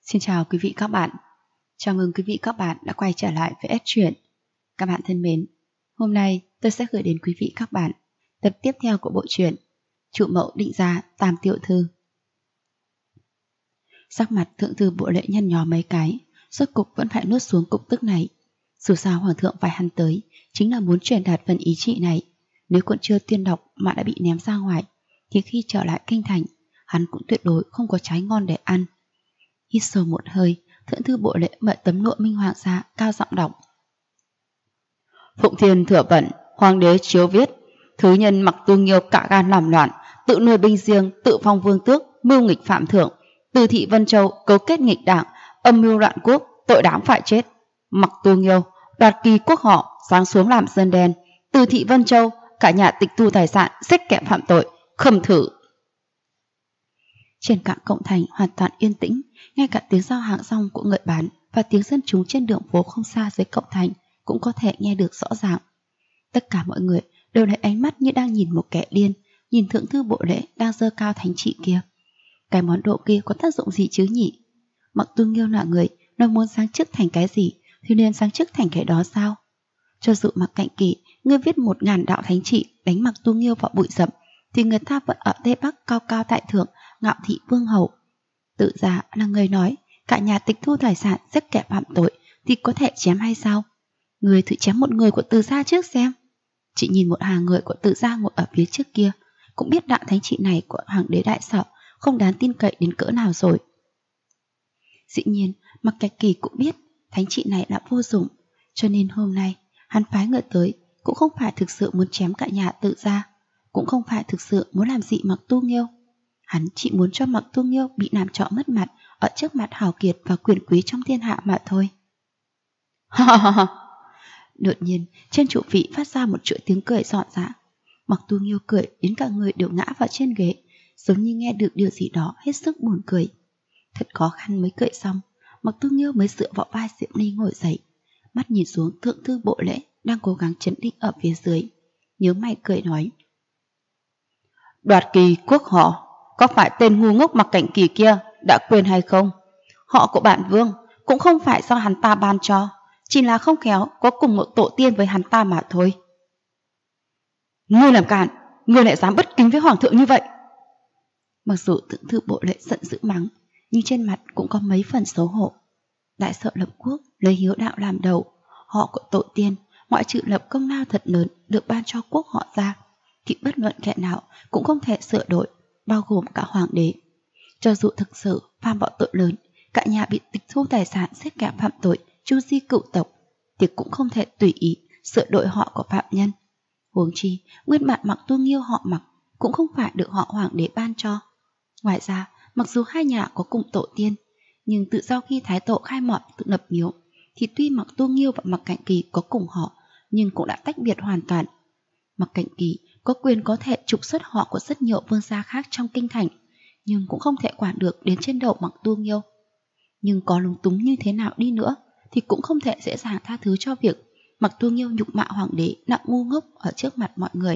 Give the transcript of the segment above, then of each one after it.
Xin chào quý vị các bạn. Chào mừng quý vị các bạn đã quay trở lại với S Truyện. Các bạn thân mến, hôm nay tôi sẽ gửi đến quý vị các bạn tập tiếp theo của bộ truyện Trụ Mẫu Định Gia Tam Tiểu Thư. Sắc mặt thượng thư Bộ Lễ nhăn nhó mấy cái, rốt cục vẫn phải nuốt xuống cục tức này. Dù sao hoàng thượng phải hắn tới chính là muốn truyền đạt phần ý trị này. Nếu còn chưa tuyên đọc mà đã bị ném ra ngoài, thì khi trở lại kinh thành, hắn cũng tuyệt đối không có trái ngon để ăn. Hít sâu một hơi, thượng thư Bộ Lễ mở tấm lụa minh hoàng ra, cao giọng đọc: Phụng Thiên thừa vận, hoàng đế chiếu viết, thứ nhân Mặc Tu Nghiêu cả gan làm loạn, tự nuôi binh riêng, tự phong vương tước, mưu nghịch phạm thượng. Từ thị Vân Châu cấu kết nghịch đảng, âm mưu loạn quốc, tội đáng phải chết. Mặc Tu Nghiêu đoạt kỳ quốc họ, giáng xuống làm dân đen. Từ thị Vân Châu cả nhà tịch thu tài sản, xét kẻ phạm tội, khâm thử. Trên cả cổng thành hoàn toàn yên tĩnh, ngay cả tiếng giao hàng rong của người bán và tiếng dân chúng trên đường phố không xa dưới cổng thành cũng có thể nghe được rõ ràng. Tất cả mọi người đều lấy ánh mắt như đang nhìn một kẻ điên, nhìn thượng thư Bộ Lễ đang giơ cao thánh trị kia. Cái món đồ kia có tác dụng gì chứ nhỉ? Mặc Tu Nghiêu là người, nó muốn sáng chức thành cái gì thì nên sáng chức thành cái đó sao? Cho dù Mặc Cạnh Kỳ ngươi viết 1000 đạo thánh trị đánh Mặc Tu Nghiêu vào bụi rậm, thì người ta vẫn ở Tây Bắc cao cao tại thượng, ngạo thị vương hậu. Tự ra là người nói cả nhà tịch thu tài sản, xét kẻ phạm tội thì có thể chém hay sao? Người thử chém một người của Từ gia trước xem. Chị nhìn một hàng người của Từ gia ngồi ở phía trước kia, cũng biết đạo thánh trị này của hoàng đế đại sở không đáng tin cậy đến cỡ nào rồi. Dĩ nhiên Mặc Cạnh Kỳ cũng biết thánh trị này là vô dụng, cho nên hôm nay hắn phái người tới cũng không phải thực sự muốn chém cả nhà Tự gia, cũng không phải thực sự muốn làm gì Mặc Tu Nghiêu. Hắn chỉ muốn cho Mặc Tu Nghiêu bị làm trọ mất mặt ở trước mặt hào kiệt và quyền quý trong thiên hạ mà thôi. Đột nhiên trên trụ vị phát ra một chuỗi tiếng cười rộn rã. Mặc Tu Nghiêu cười đến cả người đều ngã vào trên ghế, giống như nghe được điều gì đó hết sức buồn cười. Thật khó khăn mới cười xong, Mặc Tu Nghiêu mới dựa vào vai Diệm Ly ngồi dậy, mắt nhìn xuống thượng thư Bộ Lễ đang cố gắng trấn định ở phía dưới, nhớ mày cười nói: Đoạt kỳ quốc họ, có phải tên ngu ngốc Mặc Cạnh Kỳ kia đã quên hay không? Họ của bản vương cũng không phải do hắn ta ban cho, chỉ là không khéo có cùng một tổ tiên với hắn ta mà thôi. Ngươi làm càn, ngươi lại dám bất kính với hoàng thượng như vậy? Mặc dù thượng thư Bộ Lễ giận dữ mắng, nhưng trên mặt cũng có mấy phần xấu hổ. Đại sở lập quốc lấy hiếu đạo làm đầu, họ của tổ tiên ngoại trừ lập công lao thật lớn được ban cho quốc họ ra, thì bất luận kẻ nào cũng không thể sửa đổi, bao gồm cả hoàng đế. Cho dù thực sự phạm vào tội lớn, cả nhà bị tịch thu tài sản, xét kẻ phạm tội, tru di cựu tộc, thì cũng không thể tùy ý sửa đổi họ của phạm nhân. Huống chi nguyên bản Mặc Tu Nghiêu họ Mặc cũng không phải được họ hoàng đế ban cho. Ngoài ra, mặc dù hai nhà có cùng tổ tiên, nhưng tự sau khi Thái Tổ khai mọt tự lập miếu, thì tuy Mặc Tu Nghiêu và Mặc Cạnh Kỳ có cùng họ, nhưng cũng đã tách biệt hoàn toàn. Mặc Cạnh Kỳ có quyền có thể trục xuất họ của rất nhiều vương gia khác trong kinh thành, nhưng cũng không thể quản được đến trên đầu Mặc Tu Nghiêu. Nhưng có lúng túng như thế nào đi nữa, thì cũng không thể dễ dàng tha thứ cho việc Mặc Tu Nghiêu nhục mạ hoàng đế là ngu ngốc ở trước mặt mọi người.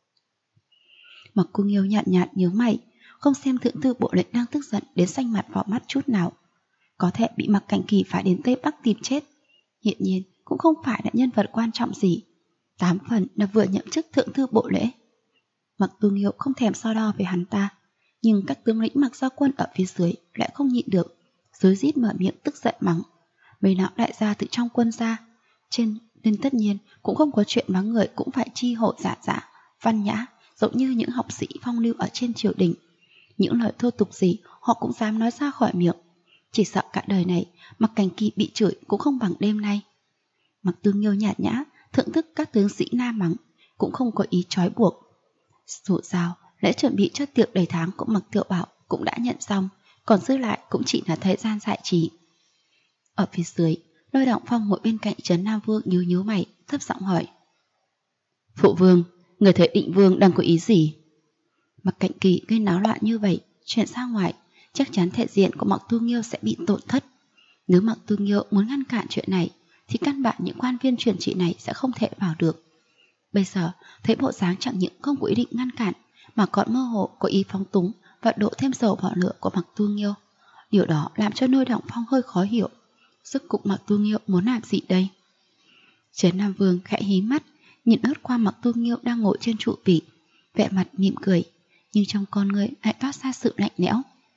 Mặc Tu Nghiêu nhạt nhạt nhớ mày, không xem thượng thư Bộ Lễ đang tức giận đến xanh mặt vào mắt chút nào. Có thể bị Mặc Cạnh Kỳ phải đến Tây Bắc tìm chết, hiện nhiên cũng không phải là nhân vật quan trọng gì, 8 phần là vừa nhậm chức thượng thư Bộ Lễ. Mặc Tu Nghiêu không thèm so đo với hắn ta, nhưng các tướng lĩnh Mặc Gia Quân ở phía dưới lại không nhịn được, rối rít mở miệng tức giận mắng. Mấy lão đại gia từ trong quân ra, nên tất nhiên cũng không có chuyện mắng người cũng phải chi hộ dạ dạ, văn nhã, giống như những học sĩ phong lưu ở trên triều đình. Những lời thô tục gì họ cũng dám nói ra khỏi miệng. Chỉ sợ cả đời này Mặc Cạnh Kỳ bị chửi cũng không bằng đêm nay. Mặc Tu Nghiêu nhạt nhã thưởng thức các tướng sĩ na mắng, cũng không có ý trói buộc. Dù sao lễ chuẩn bị cho tiệc đầy tháng của Mặc Tiểu Bảo cũng đã nhận xong, còn dư lại cũng chỉ là thời gian giải trí. Ở phía dưới, Lôi Động Phong ngồi bên cạnh Trấn Nam Vương nhíu nhíu mày, thấp giọng hỏi: Phụ vương, người thấy Định Vương đang có ý gì? Mặc Cạnh Kỳ gây náo loạn như vậy, chuyện ra ngoài, chắc chắn thể diện của Mặc Tu Nghiêu sẽ bị tổn thất. Nếu Mặc Tu Nghiêu muốn ngăn cản chuyện này, thì căn bản những quan viên truyền trị này sẽ không thể vào được. Bây giờ thấy bộ dáng chẳng những không có ý định ngăn cản, mà còn mơ hồ có ý phóng túng và đổ thêm dầu vào lửa của Mặc Tu Nghiêu. Điều đó làm cho Lôi Động Phong hơi khó hiểu. Rốt cuộc Mặc Tu Nghiêu muốn làm gì đây? Trấn Nam Vương khẽ hí mắt, nhìn lướt qua Mặc Tu Nghiêu đang ngồi trên trụ vị, vẻ mặt mỉm cười, nhưng trong con người lại toát ra sự lạnh lẽo.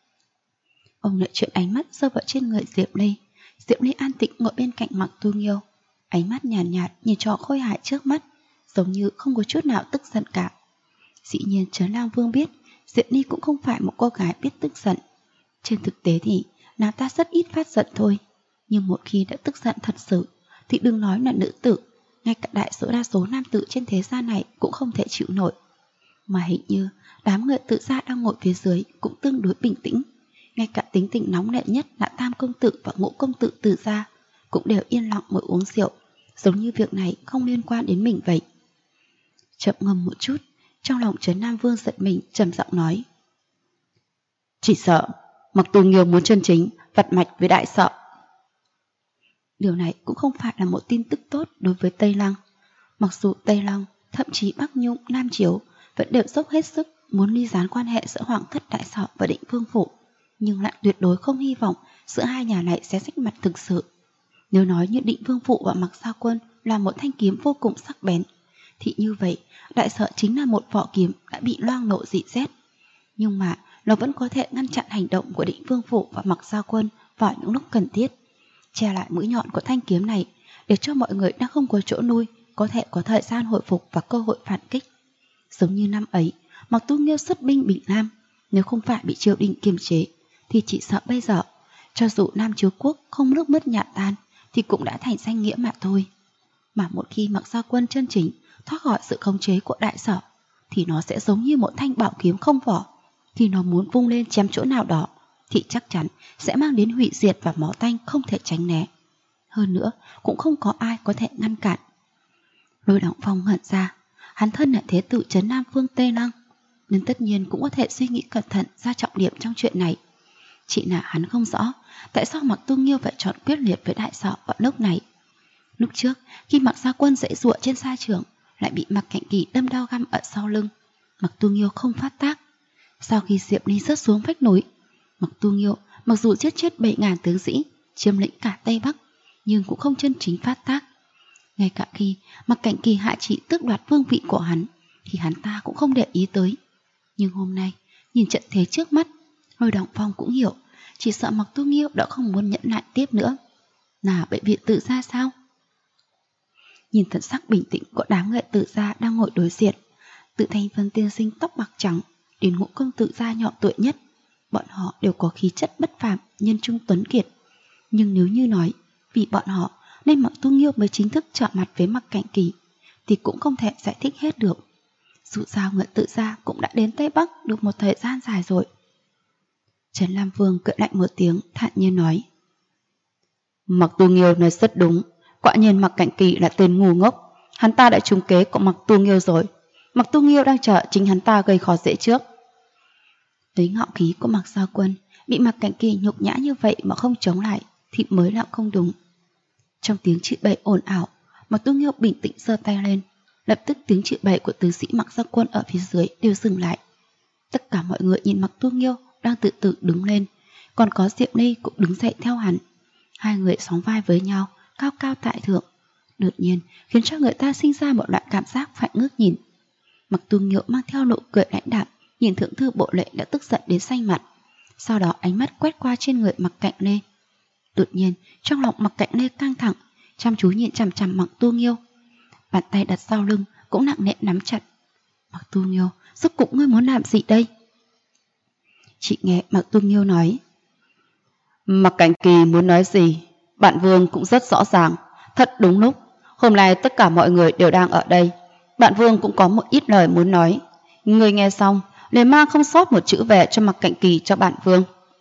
Ông lại chuyển ánh mắt rơi vào trên người Diệp Ly. Diệp Ly an tĩnh ngồi bên cạnh Mặc Tu Nghiêu, ánh mắt nhàn nhạt nhìn trò khôi hài trước mắt, giống như không có chút nào tức giận cả. Dĩ nhiên Trấn Nam Vương biết Diệp Ly cũng không phải một cô gái biết tức giận. Trên thực tế thì nàng ta rất ít phát giận thôi, nhưng một khi đã tức giận thật sự thì đừng nói là nữ tử, ngay cả đa số nam tử trên thế gian này cũng không thể chịu nổi. Mà hình như đám người tự gia đang ngồi phía dưới cũng tương đối bình tĩnh, ngay cả tính tình nóng nảy nhất là Tam công tử và Ngũ công tử tự gia cũng đều yên lặng ngồi uống rượu, giống như việc này không liên quan đến mình vậy. Chậm ngâm một chút, trong lòng Trấn Nam Vương giật mình, trầm giọng nói: chỉ sợ Mặc Tu Nghiêu muốn chân chính vặt mạch với đại sợ. Điều này cũng không phải là một tin tức tốt đối với Tây Lăng. Mặc dù Tây Lăng, thậm chí Bắc Nhung, Nam Chiếu vẫn đều dốc hết sức muốn ly gián quan hệ giữa Hoàng thất đại sở và Định Vương phủ, nhưng lại tuyệt đối không hy vọng giữa hai nhà này sẽ rách mặt thực sự. Nếu nói như Định Vương phủ và Mặc Gia Quân là một thanh kiếm vô cùng sắc bén, thì như vậy đại sở chính là một vỏ kiếm đã bị loang lộ dị rét. Nhưng mà nó vẫn có thể ngăn chặn hành động của Định Vương phủ và Mặc Gia Quân vào những lúc cần thiết, che lại mũi nhọn của thanh kiếm này để cho mọi người đang không có chỗ nuôi có thể có thời gian hồi phục và cơ hội phản kích. Giống như năm ấy Mặc Tu Nghiêu xuất binh Bình Nam, nếu không phải bị triều đình kiềm chế thì chỉ sợ bây giờ cho dù Nam Chiếu Quốc không nước mất nhạn tan thì cũng đã thành danh nghĩa mà thôi. Mà một khi Mặc Gia Quân chân chính thoát khỏi sự khống chế của đại sở thì nó sẽ giống như một thanh bảo kiếm không vỏ, khi nó muốn vung lên chém chỗ nào đó thì chắc chắn sẽ mang đến hủy diệt và máu tanh không thể tránh né. Hơn nữa cũng không có ai có thể ngăn cản. Lôi Động Phong ngẩn ra, hắn thân là thế tử Trấn Nam Vương Tây Lăng, nên tất nhiên cũng có thể suy nghĩ cẩn thận ra trọng điểm trong chuyện này. Chỉ là hắn không rõ tại sao Mặc Tu Nghiêu phải chọn quyết liệt với đại sở vào lúc này. Lúc trước khi Mặc Gia Quân dãy giụa trên sa trường lại bị Mặc Cảnh Kỳ đâm đao găm ở sau lưng, Mặc Tu Nghiêu không phát tác. Sau khi Diệp Ly rớt xuống vách núi, Mặc Tu Nghiêu mặc dù giết chết 7.000 tướng sĩ, chiếm lĩnh cả Tây Bắc, nhưng cũng không chân chính phát tác. Ngay cả khi Mặc Cảnh Kỳ hạ chỉ tước đoạt vương vị của hắn thì hắn ta cũng không để ý tới. Nhưng hôm nay nhìn trận thế trước mắt, Lôi Động Phong cũng hiểu chỉ sợ Mặc Tu Nghiêu đã không muốn nhẫn nại tiếp nữa. Là bệnh viện tự gia sao? Nhìn thần sắc bình tĩnh của đám người tự gia đang ngồi đối diện, từ Thanh Vân tiên sinh tóc bạc trắng đến Ngũ công tử gia nhỏ tuổi nhất, bọn họ đều có khí chất bất phàm, nhân trung tuấn kiệt. Nhưng nếu như nói vì bọn họ nên Mặc Tu Nghiêu mới chính thức chạm mặt với Mặc Cảnh Kỳ thì cũng không thể giải thích hết được. Dù sao người tự gia cũng đã đến Tây Bắc được một thời gian dài rồi. Trấn Nam Vương cười lạnh một tiếng, thản nhiên nói: Mặc Tu Nghiêu nói rất đúng, quả nhiên Mặc Cảnh Kỳ là tên ngu ngốc, hắn ta đã trúng kế của Mặc Tu Nghiêu rồi. Mặc Tu Nghiêu đang chờ chính hắn ta gây khó dễ trước. Lấy ngạo khí của Mặc Gia Quân bị Mặc Cảnh Kỳ nhục nhã như vậy mà không chống lại thì mới là không đúng. Trong tiếng chửi bậy ồn ào, Mặc Tu Nghiêu bình tĩnh giơ tay lên, lập tức tiếng chửi bậy của tướng sĩ Mặc Gia Quân ở phía dưới đều dừng lại. Tất cả mọi người nhìn Mặc Tu Nghiêu đang từ từ đứng lên, còn có Diệp Ly cũng đứng dậy theo hắn. Hai người sóng vai với nhau, cao cao tại thượng, đột nhiên khiến cho người ta sinh ra một loại cảm giác phải ngước nhìn. Mặc Tu Nghiêu mang theo nụ cười lãnh đạm nhìn thượng thư Bộ Lệ đã tức giận đến xanh mặt, sau đó ánh mắt quét qua trên người Mặc Cạnh Lê. Đột nhiên trong lòng Mặc Cạnh Lê căng thẳng, chăm chú nhìn chằm chằm Mặc Tu Nghiêu, bàn tay đặt sau lưng cũng nặng nề nắm chặt. Mặc Tu Nghiêu, rốt cuộc ngươi muốn làm gì đây? Chị nghe Mặc Tu Nghiêu nói: Mặc Cảnh Kỳ muốn nói gì bạn Vương cũng rất rõ ràng. Thật đúng lúc, hôm nay tất cả mọi người đều đang ở đây, bạn Vương cũng có một ít lời muốn nói. Người nghe xong liền mang không sót một chữ về cho Mặc Cảnh Kỳ cho bạn Vương.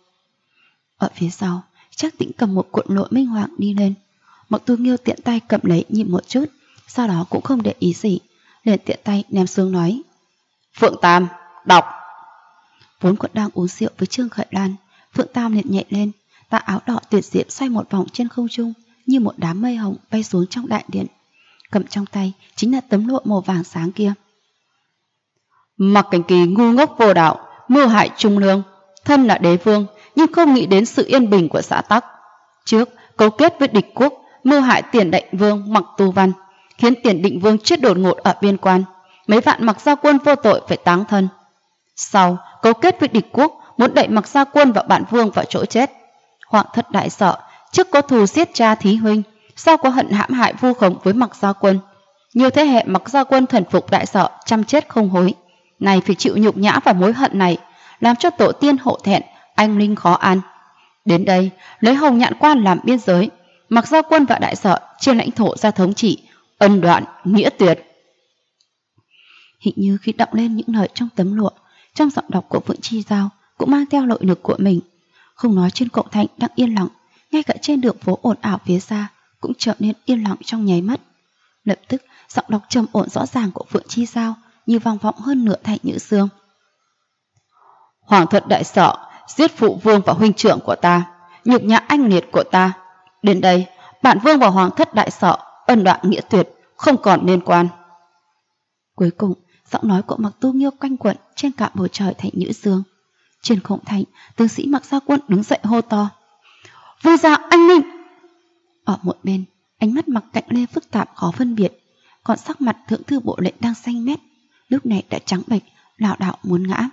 Ở phía sau Trác Tĩnh cầm một cuộn lộ minh hoàng đi lên. Mặc Tu Nghiêu tiện tay cầm lấy nhìn một chút, sau đó cũng không để ý gì, liền tiện tay ném xuống nói: Phượng Tam, đọc. Vốn còn đang uống rượu với Trương Khởi Lan, Phượng Tam liền nhẹ lên, tà áo đỏ tuyệt diễm xoay một vòng trên không trung như một đám mây hồng bay xuống trong đại điện. Cầm trong tay chính là tấm lụa màu vàng sáng kia. Mặc Cảnh Kỳ ngu ngốc vô đạo, mưu hại trung lương, thân là đế vương, nhưng không nghĩ đến sự yên bình của xã Tắc. Trước, cấu kết với địch quốc, mưu hại Tiền Định Vương Mặc Tu Văn, khiến Tiền Định Vương chết đột ngột ở biên quan, mấy vạn Mặc Gia quân vô tội phải táng thân. Sau, cấu kết với địch quốc, muốn đẩy Mặc Gia quân và Bản Vương vào chỗ chết. Hoàng thất đại sợ, trước có thù giết cha thí huynh, sau có hận hãm hại vu khống với Mặc Gia quân. Nhiều thế hệ Mặc Gia quân thần phục đại sợ, chăm chết không hối. Này phải chịu nhục nhã và mối hận này, làm cho tổ tiên hổ thẹn, anh linh khó an. Đến đây, lấy Hồng Nhạn Quan làm biên giới, Mặc Gia quân và đại sợ trên lãnh thổ ra thống trị, ân đoạn nghĩa tuyệt. Hình như khi đọc lên những lời trong tấm lụa, trong giọng đọc của Phượng Chi Giao cũng mang theo nội lực của mình. Không nói trên cổng thành đang yên lặng, ngay cả trên đường phố ồn ào phía xa cũng trở nên yên lặng trong nháy mắt. Lập tức, giọng đọc trầm ổn rõ ràng của Phượng Chi Giao như vang vọng hơn nửa thành Nhữ Xương. Hoàng thất đại sợ giết phụ vương và huynh trưởng của ta, nhục nhã anh liệt của ta. Đến đây, Bản Vương và Hoàng thất đại sợ ân đoạn nghĩa tuyệt, không còn liên quan. Cuối cùng, giọng nói của Mặc Tu Nghiêu quanh quẩn trên cả bầu trời thành Nhữ Xương. Trên cổng thành, tướng sĩ Mặc Gia quân đứng dậy hô to: Vương gia anh minh! Ở một bên, ánh mắt Mặc Cạnh Lê phức tạp khó phân biệt, còn sắc mặt thượng thư bộ lệnh đang xanh mét, lúc này đã trắng bệch, lảo đảo muốn ngã.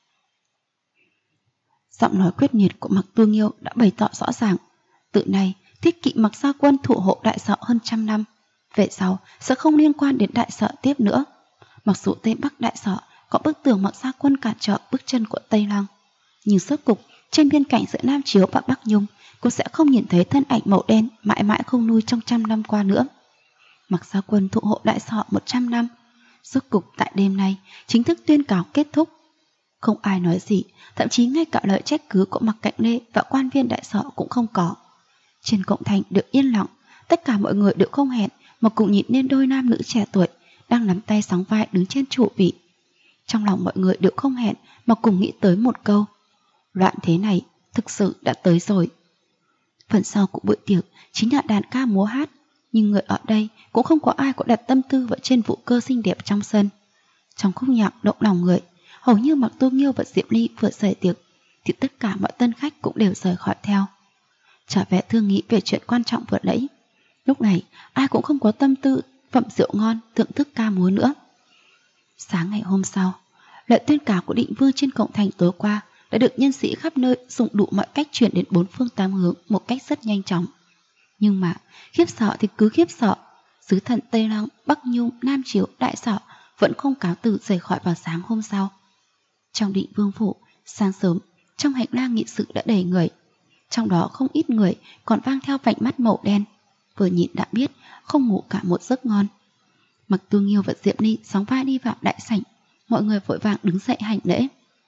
Giọng nói quyết liệt của Mặc Tu Nghiêu đã bày tỏ rõ ràng, từ nay Thiết Kỵ Mặc Gia quân thủ hộ đại sợ hơn 100 năm, về sau sẽ không liên quan đến đại sợ tiếp nữa. Mặc dù Tây Bắc đại sợ có bức tường Mặc Gia quân cản trở bước chân của Tây Lăng, nhưng rốt cục trên biên cảnh giữa Nam Chiếu và Bắc Nhung cũng sẽ không nhìn thấy thân ảnh màu đen mãi mãi không nuôi trong 100 năm qua nữa. Mặc Gia quân thủ hộ đại sợ 100 năm, rốt cục tại đêm nay chính thức tuyên cáo kết thúc. Không ai nói gì, thậm chí ngay cả lời trách cứ của Mặc Cạnh Lê và quan viên đại sở cũng không có. Trên cổng thành được yên lặng, tất cả mọi người đều không hẹn mà cùng nhìn lên đôi nam nữ trẻ tuổi đang nắm tay sóng vai đứng trên trụ vị. Trong lòng mọi người đều không hẹn mà cùng nghĩ tới một câu: loạn thế này thực sự đã tới rồi. Phần sau của buổi tiệc chính là đàn ca múa hát, nhưng người ở đây cũng không có ai có đặt tâm tư vào trên vũ cơ xinh đẹp trong sân. Trong khúc nhạc động lòng người, hầu như Mặc Tu Nghiêu và Diệm Ly vừa rời tiệc thì tất cả mọi tân khách cũng đều rời khỏi theo, trở về thương nghị về chuyện quan trọng vừa nãy. Lúc này ai cũng không có tâm tư phẩm rượu ngon thưởng thức ca múa nữa. Sáng ngày hôm sau, lệnh tuyên cáo của Định Vương trên cổng thành tối qua đã được nhân sĩ khắp nơi dùng đủ mọi cách truyền đến 4 phương 8 hướng một cách rất nhanh chóng. Nhưng mà khiếp sợ thì cứ khiếp sợ, sứ thần Tây Lăng, Bắc Nhung, Nam Chiếu, Đại Sở vẫn không cáo từ rời khỏi vào sáng hôm sau. Trong Định Vương phủ, sáng sớm, trong hành lang nghị sự đã đầy người, trong đó không ít người còn vang theo vành mắt màu đen, vừa nhìn đã biết không ngủ cả một giấc ngon. Mặc Tu Nghiêu và Diệm Ly sóng vai đi vào đại sảnh, mọi người vội vàng đứng dậy hành lễ.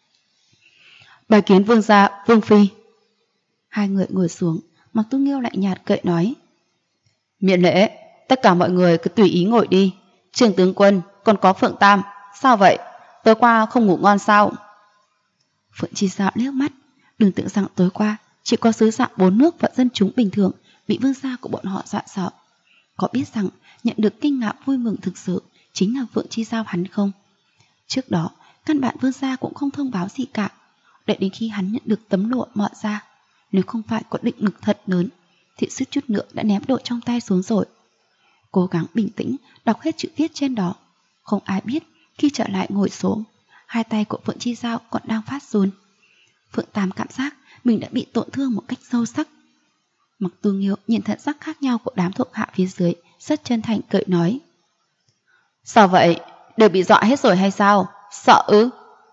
Bái kiến vương gia, vương phi. Hai người ngồi xuống, Mặc Tu Nghiêu lạnh nhạt cười nói: miễn lễ, tất cả mọi người cứ tùy ý ngồi đi. Trường tướng quân, còn có Phượng Tam, sao vậy? Tối qua không ngủ ngon sao? Phượng Chi Giao liếc mắt, đừng tưởng rằng tối qua chỉ có sứ giả 4 nước và dân chúng bình thường bị vương gia của bọn họ dọa sợ. Có biết rằng nhận được kinh ngạc vui mừng thực sự chính là Phượng Chi Giao hắn không? Trước đó, căn bản vương gia cũng không thông báo gì cả. Đợi đến khi hắn nhận được tấm lụa mọ ra, nếu không phải có định lực thật lớn thì suýt chút nữa đã ném đồ trong tay xuống rồi. Cố gắng bình tĩnh đọc hết chữ viết trên đó. Không ai biết khi trở lại ngồi xuống, hai tay của Phượng Chi Giao còn đang phát run. Phượng Tam cảm giác mình đã bị tổn thương một cách sâu sắc. Mặc Tu Nghiêu nhìn thần sắc khác nhau của đám thuộc hạ phía dưới, rất chân thành cười nói: sao vậy? Đều bị dọa hết rồi hay sao? Sợ ư?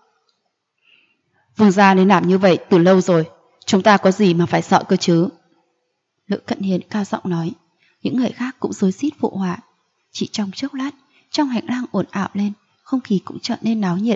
Vương gia nên làm như vậy từ lâu rồi, chúng ta có gì mà phải sợ cơ chứ? Lữ Cận Hiền cao giọng nói. Những người khác cũng rối rít phụ họa. Chỉ trong chốc lát, trong hành lang ồn ào lên, không khí cũng trở nên náo nhiệt.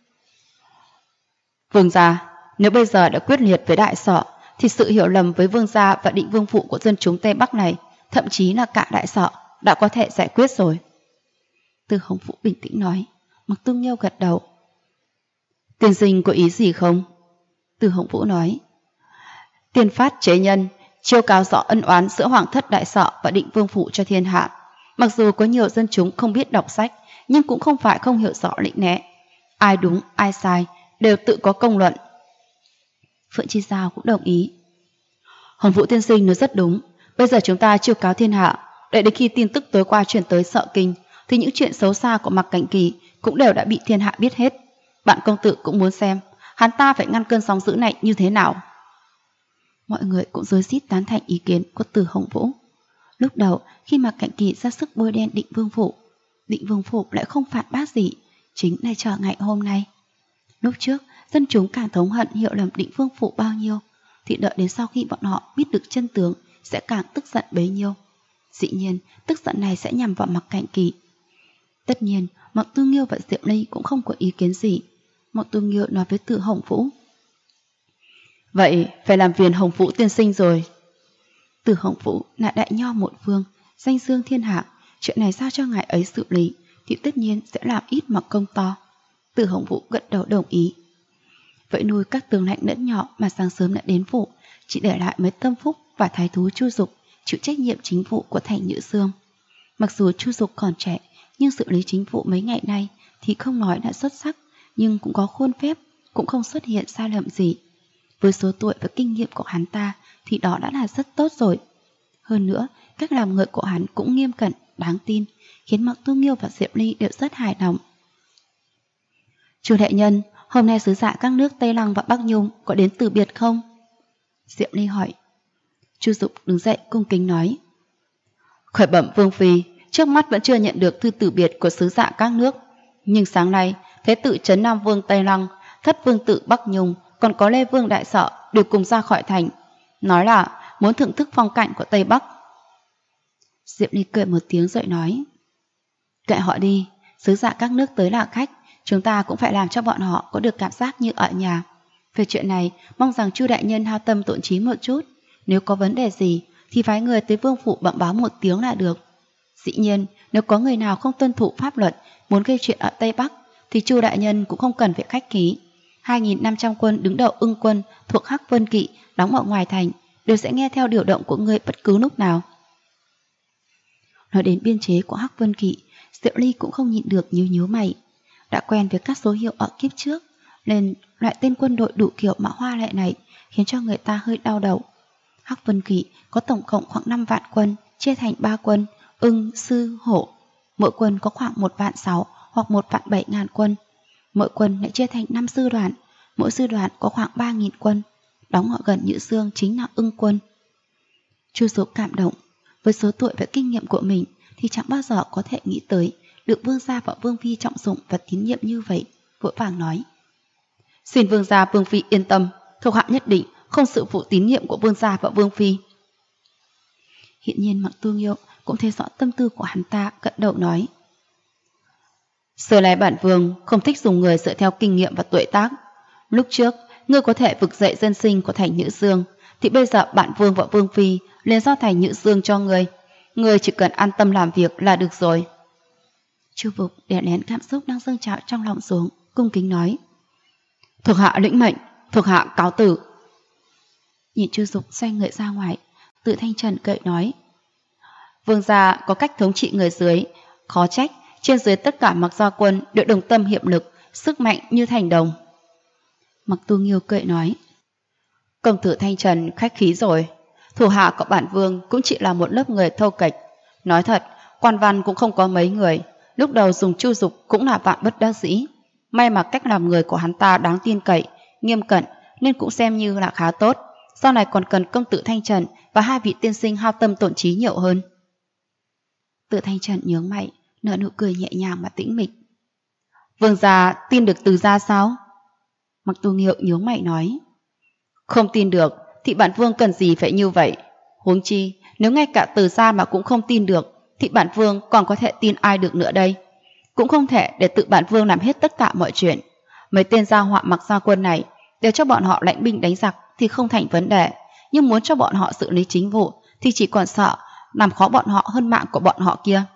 Vương gia, nếu bây giờ đã quyết liệt với đại sở thì sự hiểu lầm với vương gia và Định Vương phụ của dân chúng Tây Bắc này, thậm chí là cả đại sở, đã có thể giải quyết rồi. Từ Hồng Vũ bình tĩnh nói. Mặc Tu Nghiêu gật đầu. Tiên sinh có ý gì không? Từ Hồng Vũ nói. Tiên phát chế nhân, chiêu cáo rõ ân oán giữa Hoàng thất đại sở và Định Vương phụ cho thiên hạ. Mặc dù có nhiều dân chúng không biết đọc sách, nhưng cũng không phải không hiểu rõ lĩnh lẽ. Ai đúng, ai sai, đều tự có công luận. Phượng Chi Giao cũng đồng ý. Hồng Vũ tiên sinh nói rất đúng. Bây giờ chúng ta chiêu cáo thiên hạ. Đợi đến khi tin tức tối qua truyền tới Sợ Kinh, thì những chuyện xấu xa của Mạc Cảnh Kỳ cũng đều đã bị thiên hạ biết hết. Bạn công tử cũng muốn xem hắn ta phải ngăn cơn sóng dữ này như thế nào. Mọi người cũng rối rít tán thành ý kiến của Từ Hồng Vũ. Lúc đầu khi Mạc Cảnh Kỳ ra sức bôi đen Định Vương Phủ lại không phản bác gì, chính là trở ngại hôm nay. Lúc trước dân chúng càng thống hận hiểu lầm Định Vương Phủ bao nhiêu, thì đợi đến sau khi bọn họ biết được chân tướng sẽ càng tức giận bấy nhiêu. Dĩ nhiên tức giận này sẽ nhằm vào Mạc Cảnh Kỳ. Tất nhiên Mạc Tu Nghiêu và Diệu Ly cũng không có ý kiến gì. Mạc Tu Nghiêu nói với Từ Hồng Vũ: Vậy phải làm phiền Hồng Vũ tiên sinh rồi. Từ Hồng Vũ là đại nho một phương, danh dương thiên hạ, chuyện này sao cho ngài ấy xử lý thì tất nhiên sẽ làm ít mà công to. Từ Hồng Vũ gật đầu đồng ý. Vậy nuôi các tướng lãnh lẫn nhỏ mà sáng sớm đã đến phủ, chỉ để lại mấy Tâm Phúc và thái thú Chu Dục chịu trách nhiệm chính vụ của thành Nhữ Dương. Mặc dù Chu Dục còn trẻ, nhưng xử lý chính vụ mấy ngày nay thì không nói đã xuất sắc, nhưng cũng có khuôn phép, cũng không xuất hiện sai lầm gì. Với số tuổi và kinh nghiệm của hắn ta thì đó đã là rất tốt rồi. Hơn nữa, cách làm người của hắn cũng nghiêm cẩn, đáng tin, khiến Mạc Tu Nghiêu và Diệu Ly đều rất hài lòng. Chu đại nhân, hôm nay sứ giả các nước Tây Lăng và Bắc Nhung có đến từ biệt không? Diệu Ly hỏi. Chu Dục đứng dậy cung kính nói: Khởi bẩm Vương Phi, trước mắt vẫn chưa nhận được thư từ biệt của sứ giả các nước. Nhưng sáng nay, Thế tử Trấn Nam Vương Tây Lăng, Thất Vương tự Bắc Nhung, còn có Lê Vương Đại Sợ đều cùng ra khỏi thành, nói là muốn thưởng thức phong cảnh của Tây Bắc. Diệu Ly cười một tiếng rồi nói: Kệ họ đi, sứ giả các nước tới là khách, chúng ta cũng phải làm cho bọn họ có được cảm giác như ở nhà. Về chuyện này, mong rằng Chu đại nhân hao tâm tổn trí một chút, nếu có vấn đề gì thì phái người tới Vương phủ bẩm báo một tiếng là được. Dĩ nhiên, nếu có người nào không tuân thủ pháp luật, muốn gây chuyện ở Tây Bắc, thì Chu đại nhân cũng không cần phải khách khí. 2.500 quân đứng đầu Ưng quân thuộc Hắc Vân Kỵ đóng ở ngoài thành đều sẽ nghe theo điều động của ngươi bất cứ lúc nào. Nói đến biên chế của Hắc Vân Kỵ, Diệu Ly cũng không nhịn được nhíu mày. Đã quen với các số hiệu ở kiếp trước, nên loại tên quân đội đủ kiểu mà hoa lệ này khiến cho người ta hơi đau đầu. Hắc Vân Kỵ có tổng cộng khoảng 5 vạn quân, chia thành 3 quân, Ưng, Sư, Hổ. Mỗi quân có khoảng 1.600.000 hoặc 1.700.000 quân. Mỗi quân lại chia thành 5 sư đoàn, mỗi sư đoàn có khoảng 3.000 quân. Đóng ở gần Nhữ Dương chính là Ưng quân. Chu Dục cảm động. Với số tuổi và kinh nghiệm của mình thì chẳng bao giờ có thể nghĩ tới được vương gia và vương phi trọng dụng và tín nhiệm như vậy, vội vàng nói: Xin vương gia vương phi yên tâm, thuộc hạ nhất định không sự phụ tín nhiệm của vương gia và vương phi. Hiện nhiên Mạc Tu Nghiêu cũng thấy rõ tâm tư của hắn ta, gật đầu nói: Xưa nay bản vương không thích dùng người dựa theo kinh nghiệm và tuổi tác. Lúc trước ngươi có thể vực dậy dân sinh của thành Nhữ Dương, thì bây giờ bản vương và vương phi liền giao thành Nhữ Dương cho ngươi. Ngươi chỉ cần an tâm làm việc là được rồi. Chu Phục đè nén cảm xúc đang dâng trào trong lòng xuống, cung kính nói: Thuộc hạ lĩnh mệnh, thuộc hạ cáo từ. Nhìn Chu Dục xoay người ra ngoài, Tự Thanh Trần cậy nói: Vương gia có cách thống trị người dưới, khó trách trên dưới tất cả Mạc gia quân đều đồng tâm hiệp lực, sức mạnh như thành đồng. Mạc Tu Nghiêu cậy nói: Công tử Thanh Trần khách khí rồi, thủ hạ của bản vương cũng chỉ là một lớp người thô kệch. Nói thật, quan văn cũng không có mấy người, lúc đầu dùng Chu Dục cũng là vạn bất đắc dĩ. May mà cách làm người của hắn ta đáng tin cậy, nghiêm cẩn, nên cũng xem như là khá tốt. Sau này còn cần công tử Thanh Trần và 2 vị tiên sinh hao tâm tổn trí nhiều hơn. Tự Thanh Trần nhướng mày, nở nụ cười nhẹ nhàng mà tĩnh mịch. Vương gia tin được Từ gia sao? Mạc Tu Nghiêu nhướng mày nói: Không tin được thì bản vương cần gì phải như vậy. Huống chi nếu ngay cả Từ gia mà cũng không tin được thì bản vương còn có thể tin ai được nữa đây. Cũng không thể để tự bản vương làm hết tất cả mọi chuyện. Mấy tên gia họa Mạc gia quân này, để cho bọn họ lãnh binh đánh giặc thì không thành vấn đề, nhưng muốn cho bọn họ xử lý chính vụ thì chỉ còn sợ làm khó bọn họ hơn mạng của bọn họ kia.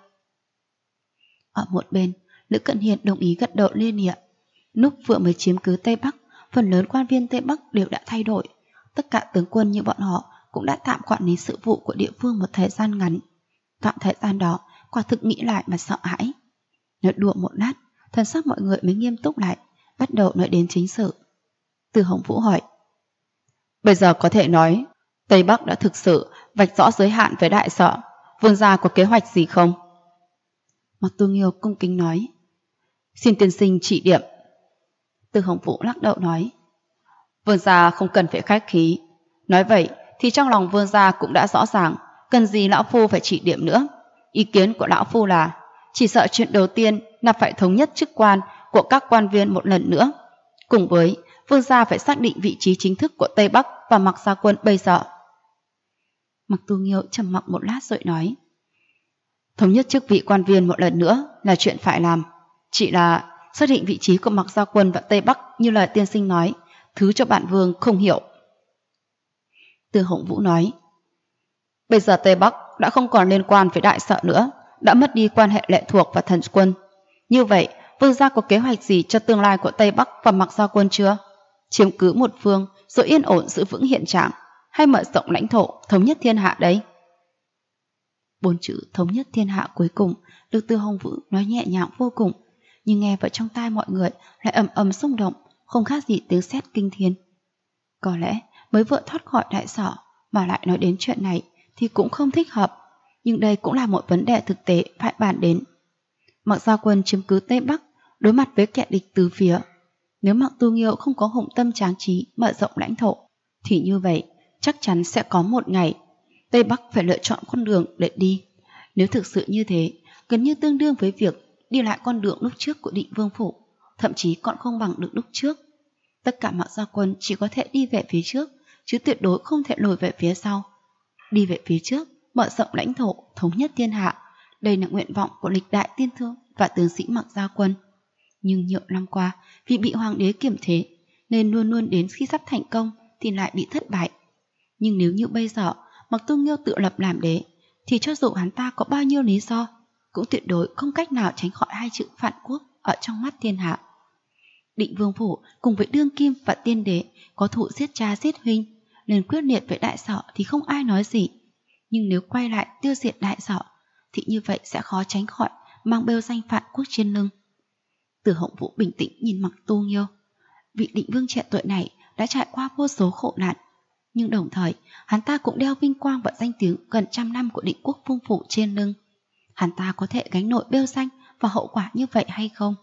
Ở một bên, Lữ Cận Hiền đồng ý gật đầu liên nhẹ. Lúc vừa mới chiếm cứ Tây Bắc, phần lớn quan viên Tây Bắc đều đã thay đổi. Tất cả tướng quân như bọn họ cũng đã tạm quản lý sự vụ của địa phương một thời gian ngắn. Đoạn thời gian đó, quả thực nghĩ lại mà sợ hãi. Nói đùa một lát, thần sắc mọi người mới nghiêm túc lại, bắt đầu nói đến chính sự. Từ Hồng Vũ hỏi: Bây giờ có thể nói, Tây Bắc đã thực sự vạch rõ giới hạn với Đại Sở. Vương gia có kế hoạch gì không? Mặc Tu Nghiêu cung kính nói. Xin tiên sinh chỉ điểm. Từ Hồng Vũ lắc đầu nói. Vương gia không cần phải khách khí. Nói vậy thì trong lòng vương gia cũng đã rõ ràng, cần gì lão phu phải chỉ điểm nữa. Ý kiến của lão phu là chỉ sợ chuyện đầu tiên là phải thống nhất chức quan của các quan viên một lần nữa. Cùng với vương gia phải xác định vị trí chính thức của Tây Bắc và Mặc Gia quân bây giờ. Mặc Tu Nghiêu trầm mặc một lát rồi nói. Thống nhất chức vị quan viên một lần nữa là chuyện phải làm. Chỉ là xác định vị trí của Mặc Gia quân và Tây Bắc như lời tiên sinh nói, thứ cho bản vương không hiểu. Từ Hồng Vũ nói. Bây giờ Tây Bắc đã không còn liên quan với Đại Sở nữa, đã mất đi quan hệ lệ thuộc và thần quân. Như vậy, vương gia có kế hoạch gì cho tương lai của Tây Bắc và Mặc Gia quân chưa? Chiếm cứ một phương rồi yên ổn giữ vững hiện trạng, hay mở rộng lãnh thổ thống nhất thiên hạ đấy? 4 chữ thống nhất thiên hạ cuối cùng được Từ Hồng Vũ nói nhẹ nhàng vô cùng, nhưng nghe vào trong tai mọi người lại ầm ầm xung động, không khác gì tiếng sét kinh thiên. Có lẽ mới vừa thoát khỏi Đại Sở mà lại nói đến chuyện này thì cũng không thích hợp, nhưng đây cũng là một vấn đề thực tế phải bàn đến. Mặc Gia quân chiếm cứ Tây Bắc, đối mặt với kẻ địch từ phía. Nếu Mặc Tu Nghiêu không có hùng tâm tráng trí mở rộng lãnh thổ, thì như vậy chắc chắn sẽ có một ngày Tây Bắc phải lựa chọn con đường để đi. Nếu thực sự như thế, gần như tương đương với việc đi lại con đường lúc trước của Định Vương phủ, thậm chí còn không bằng được lúc trước. Tất cả Mặc Gia quân chỉ có thể đi về phía trước, chứ tuyệt đối không thể lùi về phía sau. Đi về phía trước, mở rộng lãnh thổ, thống nhất thiên hạ, đây là nguyện vọng của lịch đại tiên thương và tướng sĩ Mặc Gia quân. Nhưng nhiều năm qua, vì bị hoàng đế kiềm chế, nên luôn luôn đến khi sắp thành công thì lại bị thất bại. Nhưng nếu như bây giờ Mặc Tu Nghiêu tự lập làm đế, thì cho dù hắn ta có bao nhiêu lý do, cũng tuyệt đối không cách nào tránh khỏi hai chữ phản quốc ở trong mắt thiên hạ. Định Vương phủ cùng với đương kim và tiên đế có thù giết cha giết huynh, nên quyết liệt với Đại Sở thì không ai nói gì. Nhưng nếu quay lại tiêu diệt Đại Sở, thì như vậy sẽ khó tránh khỏi mang bêu danh phản quốc trên lưng. Từ Hồng Vũ bình tĩnh nhìn Mặc Tu Nghiêu. Vị Định Vương trẻ tuổi này đã trải qua vô số khổ nạn, nhưng đồng thời hắn ta cũng đeo vinh quang và danh tiếng gần 100 năm của Định quốc Vương phủ trên lưng. Hắn ta có thể gánh nổi bêu danh và hậu quả như vậy hay không?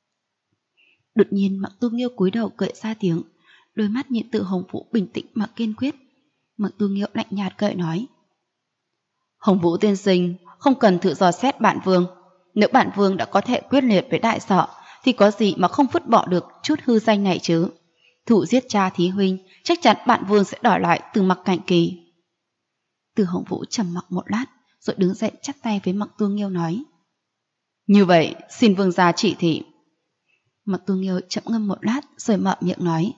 Đột nhiên Mặc Tu Nghiêu cúi đầu cười ra tiếng, đôi mắt nhìn Từ Hồng Vũ bình tĩnh mà kiên quyết. Mặc Tu Nghiêu lạnh nhạt cười nói. Hồng Vũ tiên sinh không cần thử dò xét bản vương. Nếu bản vương đã có thể quyết liệt với Đại Sở, thì có gì mà không vứt bỏ được chút hư danh này chứ? Thủ giết cha thí huynh, chắc chắn bản vương sẽ đòi lại từ Mặc Cảnh Kỳ. Từ Hồng Vũ trầm mặc một lát, rồi đứng dậy chắp tay với Mặc Tu Nghiêu nói. Như vậy, xin vương gia chỉ thị. Mặc Tu Nghiêu chậm ngâm một lát, rồi mở miệng nói.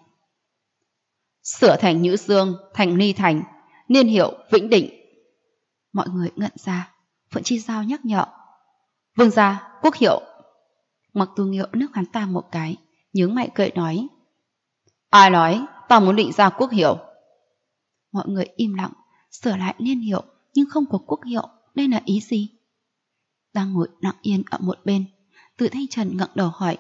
Sửa thành Nhữ Dương, thành Ly Thành, niên hiệu Vĩnh Định. Mọi người ngẩn ra. Phượng Chi Giao nhắc nhở. Vương gia, quốc hiệu. Mặc Tu Nghiêu nước hắn ta một cái, nhướng mày cười nói. Ai nói ta muốn định ra quốc hiệu? Mọi người im lặng. Sửa lại niên hiệu nhưng không có quốc hiệu, đây là ý gì? Đang ngồi lặng yên ở một bên, Từ Thanh Trần ngẩng đầu hỏi.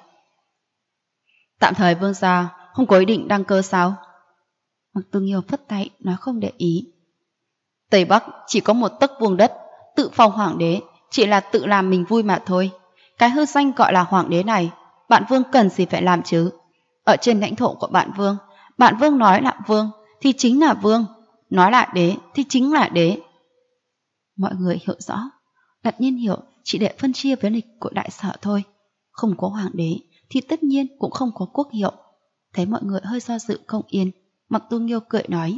Tạm thời vương gia không có ý định đăng cơ sao? Mặc Tu Nghiêu phất tay nói không để ý. Tây Bắc chỉ có một tấc vuông đất, tự phong hoàng đế chỉ là tự làm mình vui mà thôi. Cái hư danh gọi là hoàng đế này, bạn vương cần gì phải làm chứ? Ở trên lãnh thổ của bạn vương nói là vương thì chính là vương, nói là đế thì chính là đế. Mọi người hiểu rõ, đặt niên hiệu chỉ để phân chia với lịch của Đại Sở thôi. Không có hoàng đế thì tất nhiên cũng không có quốc hiệu. Thấy mọi người hơi do dự không yên, Mặc Tu Nghiêu cười nói.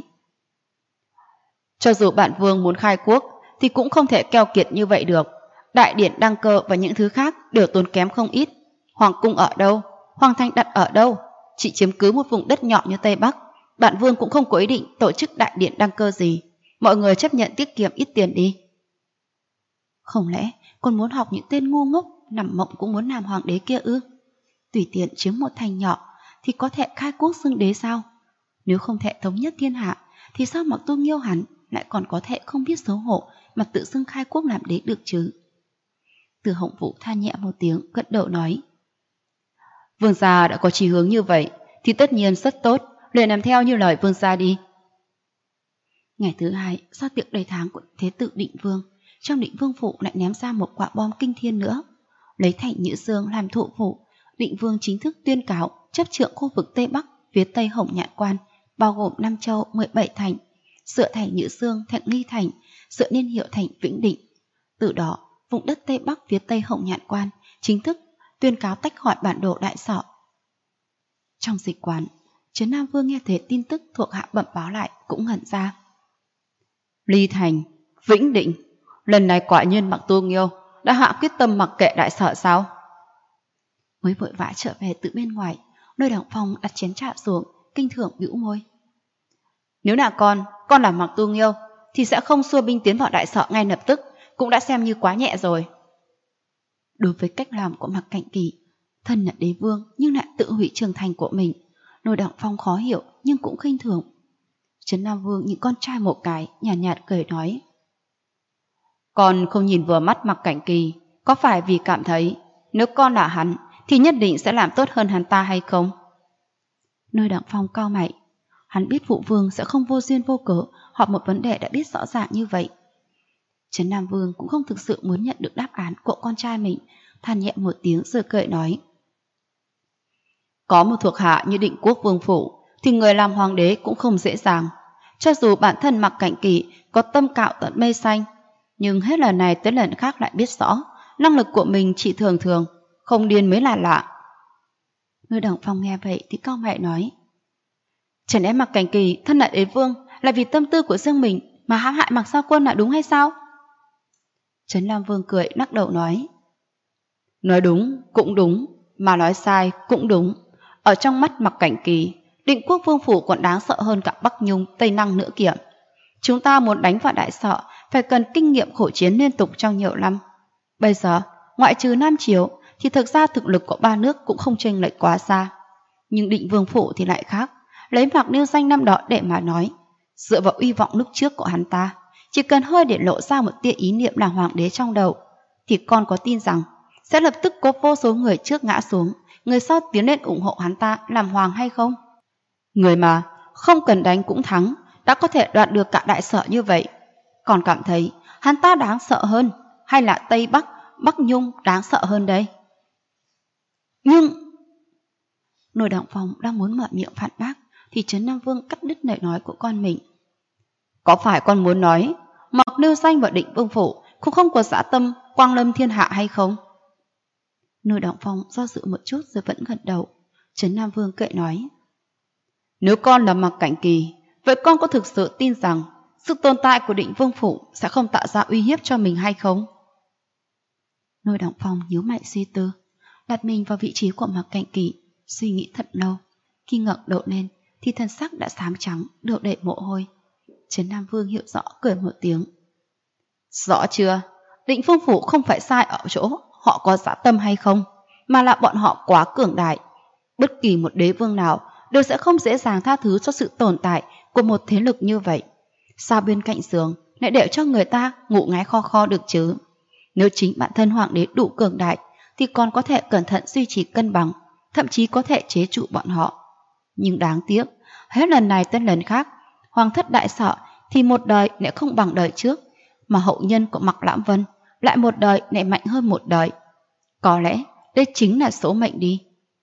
Cho dù bạn vương muốn khai quốc thì cũng không thể keo kiệt như vậy được. Đại điển đăng cơ và những thứ khác đều tốn kém không ít. Hoàng cung ở đâu? Hoàng thành đặt ở đâu? Chỉ chiếm cứ một vùng đất nhỏ như Tây Bắc, bạn vương cũng không có ý định tổ chức đại điển đăng cơ gì. Mọi người chấp nhận tiết kiệm ít tiền đi. Không lẽ còn muốn học những tên ngu ngốc nằm mộng cũng muốn làm hoàng đế kia ư? Tùy tiện chiếm một thành nhỏ thì có thể khai quốc xưng đế sao? Nếu không thể thống nhất thiên hạ thì sao Mặc Tu Nghiêu hắn lại còn có thể không biết xấu hổ mà tự xưng khai quốc làm đế được chứ? Từ Hồng Vũ than nhẹ một tiếng, gật đầu nói. Vương gia đã có chí hướng như vậy thì tất nhiên rất tốt, liền làm theo như lời vương gia đi. Ngày thứ hai, sau tiệc đầy tháng của Thế tử Định Vương, trong Định Vương phủ lại ném ra một quả bom kinh thiên nữa. Lấy thành Nhữ Dương làm thụ phủ, Định Vương chính thức tuyên cáo chấp trượng khu vực Tây Bắc, phía Tây Hồng Nhạn Quan, bao gồm 5 châu 17 thành, sửa thành Nhữ Dương thành Nghi Thành, sửa niên hiệu thành Vĩnh Định. Từ đó, vùng đất Tây Bắc phía Tây Hồng Nhạn Quan chính thức tuyên cáo tách khỏi bản đồ Đại Sọ. Trong dịch quán, Trấn Nam Vương nghe thấy tin tức thuộc hạ bẩm báo lại cũng ngẩn ra. Ly Thành, Vĩnh Định, lần này quả nhiên Mạc Tu Nghiêu đã hạ quyết tâm mặc kệ Đại Sở sao? Mới vội vã trở về từ bên ngoài, Lôi Đằng Phong đặt chén trà xuống, kinh thường bĩu môi. Nếu là con là Mạc Tu Nghiêu, thì sẽ không xua binh tiến vào Đại Sở ngay lập tức, cũng đã xem như quá nhẹ rồi. Đối với cách làm của Mạc Cảnh Kỳ, thân là đế vương nhưng lại tự hủy trường thành của mình, Lôi Đằng Phong khó hiểu nhưng cũng khinh thường. Trấn Nam Vương nhìn con trai một cái, nhàn nhạt cười nói. Con không nhìn vừa mắt Mạc Cảnh Kỳ, có phải vì cảm thấy nếu con là hắn thì nhất định sẽ làm tốt hơn hắn ta hay không? Lôi Đằng Phong cau mày, hắn biết phụ vương sẽ không vô duyên vô cớ hỏi một vấn đề đã biết rõ ràng như vậy. Trấn Nam Vương cũng không thực sự muốn nhận được đáp án của con trai mình, than nhẹ một tiếng rồi cười nói. Có một thuộc hạ như Định Quốc Vương phủ thì người làm hoàng đế cũng không dễ dàng. Cho dù bản thân Mạc Cảnh Kỳ có tâm cạo tận mây xanh, nhưng hết lần này tới lần khác lại biết rõ năng lực của mình chỉ thường thường, không điên mới là lạ. Lôi Đằng Phong nghe vậy thì cau mày nói. Chẳng lẽ Mạc Cảnh Kỳ thân là đế vương là vì tâm tư của riêng mình mà hãm hại Mạc Sa Quân là đúng hay sao? Trấn Nam Vương cười lắc đầu nói. Nói đúng cũng đúng, mà nói sai cũng đúng. Ở trong mắt Mạc Cảnh Kỳ, Định Quốc Vương phủ còn đáng sợ hơn cả Bắc Nhung, Tây Năng nữa kìa. Chúng ta muốn đánh vào Đại Sở phải cần kinh nghiệm khổ chiến liên tục trong nhiều năm. Bây giờ, ngoại trừ Nam Chiếu thì thực ra thực lực của ba nước cũng không chênh lệch quá xa. Nhưng Định Vương phủ thì lại khác. Lấy Mạc Niêu Danh năm đó để mà nói, dựa vào uy vọng lúc trước của hắn ta, chỉ cần hơi để lộ ra một tia ý niệm là hoàng đế trong đầu, thì con có tin rằng sẽ lập tức có vô số người trước ngã xuống, người sau tiến lên ủng hộ hắn ta làm hoàng hay không? Người mà không cần đánh cũng thắng, đã có thể đoạt được cả Đại Sở như vậy, còn cảm thấy hắn ta đáng sợ hơn, hay là Tây Bắc, Bắc Nhung đáng sợ hơn đây? Nhưng Lôi Đằng Phong đang muốn mở miệng phản bác thì Trấn Nam Vương cắt đứt lời nói của con mình. Có phải con muốn nói Mạc Niêu Danh và Định Vương phủ cũng không có dã tâm quang lâm thiên hạ hay không? Lôi Đằng Phong do dự một chút rồi vẫn gật đầu. Trấn Nam Vương cười nói. Nếu con là Mạc Cảnh Kỳ, vậy con có thực sự tin rằng sự tồn tại của Định Vương phủ sẽ không tạo ra uy hiếp cho mình hay không? Lôi Đằng Phong nhíu mày suy tư, đặt mình vào vị trí của Mạc Cảnh Kỳ, suy nghĩ thật lâu. Khi ngẩng đầu lên thì thân sắc đã xám trắng, đổ đầy mồ hôi. Trấn Nam Vương hiểu rõ cười một tiếng. Rõ chưa? Định Vương phủ không phải sai ở chỗ họ có dã tâm hay không, mà là bọn họ quá cường đại. Bất kỳ một đế vương nào đều sẽ không dễ dàng tha thứ cho sự tồn tại của một thế lực như vậy. Sao bên cạnh giường lại để cho người ta ngủ ngáy kho kho được chứ? Nếu chính bản thân hoàng đế đủ cường đại thì còn có thể cẩn thận duy trì cân bằng, thậm chí có thể chế trụ bọn họ. Nhưng đáng tiếc, hết lần này tới lần khác, hoàng thất Đại Sở thì một đời lại không bằng đời trước, mà hậu nhân của Mạc Lãm Vân lại một đời lại mạnh hơn một đời. Có lẽ đây chính là số mệnh đi.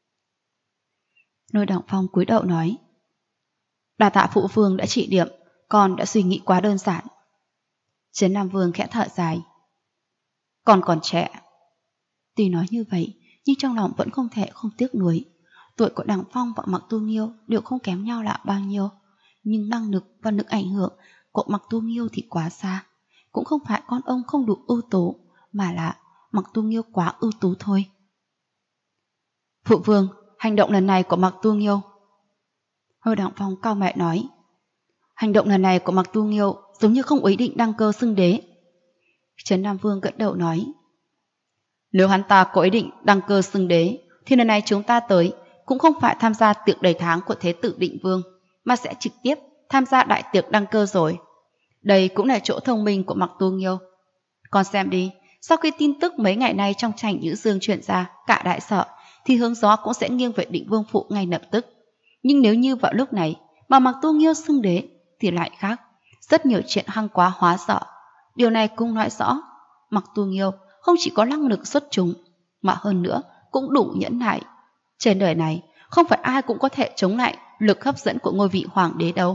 Lôi Đằng Phong cúi đầu nói. Đa tạ phụ vương đã chỉ điểm, con đã suy nghĩ quá đơn giản. Trấn Nam Vương khẽ thở dài. Con còn trẻ. Tuy nói như vậy, nhưng trong lòng vẫn không thể không tiếc nuối. Tuổi của Đằng Phong và Mạc Tu Nghiêu đều không kém nhau là bao nhiêu, nhưng năng lực và lực ảnh hưởng của Mạc Tu Nghiêu thì quá xa. Cũng không phải con ông không đủ ưu tú, mà là Mạc Tu Nghiêu quá ưu tú thôi. Phụ vương, hành động lần này của Mạc Tu Nghiêu. Lôi Đằng Phong cau mày nói. Hành động lần này của Mạc Tu Nghiêu giống như không ý định đăng cơ xưng đế. Trấn Nam Vương gật đầu nói. Nếu hắn ta có ý định đăng cơ xưng đế thì lần này chúng ta tới cũng không phải tham gia tiệc đầy tháng của Thế tử Định Vương, mà sẽ trực tiếp tham gia đại tiệc đăng cơ rồi. Đây cũng là chỗ thông minh của Mạc Tu Nghiêu. Con xem đi, sau khi tin tức mấy ngày nay trong thành Nhữ Dương truyền ra cả Đại Sở thì hướng gió cũng sẽ nghiêng về Định Vương phủ ngay lập tức. Nhưng nếu như vào lúc này mà Mạc Tu Nghiêu xưng đế thì lại khác, rất nhiều chuyện hăng quá hóa dở. Điều này cũng nói rõ Mặc Tu Nghiêu không chỉ có năng lực xuất chúng, mà hơn nữa cũng đủ nhẫn nại. Trên đời này không phải ai cũng có thể chống lại lực hấp dẫn của ngôi vị hoàng đế đâu.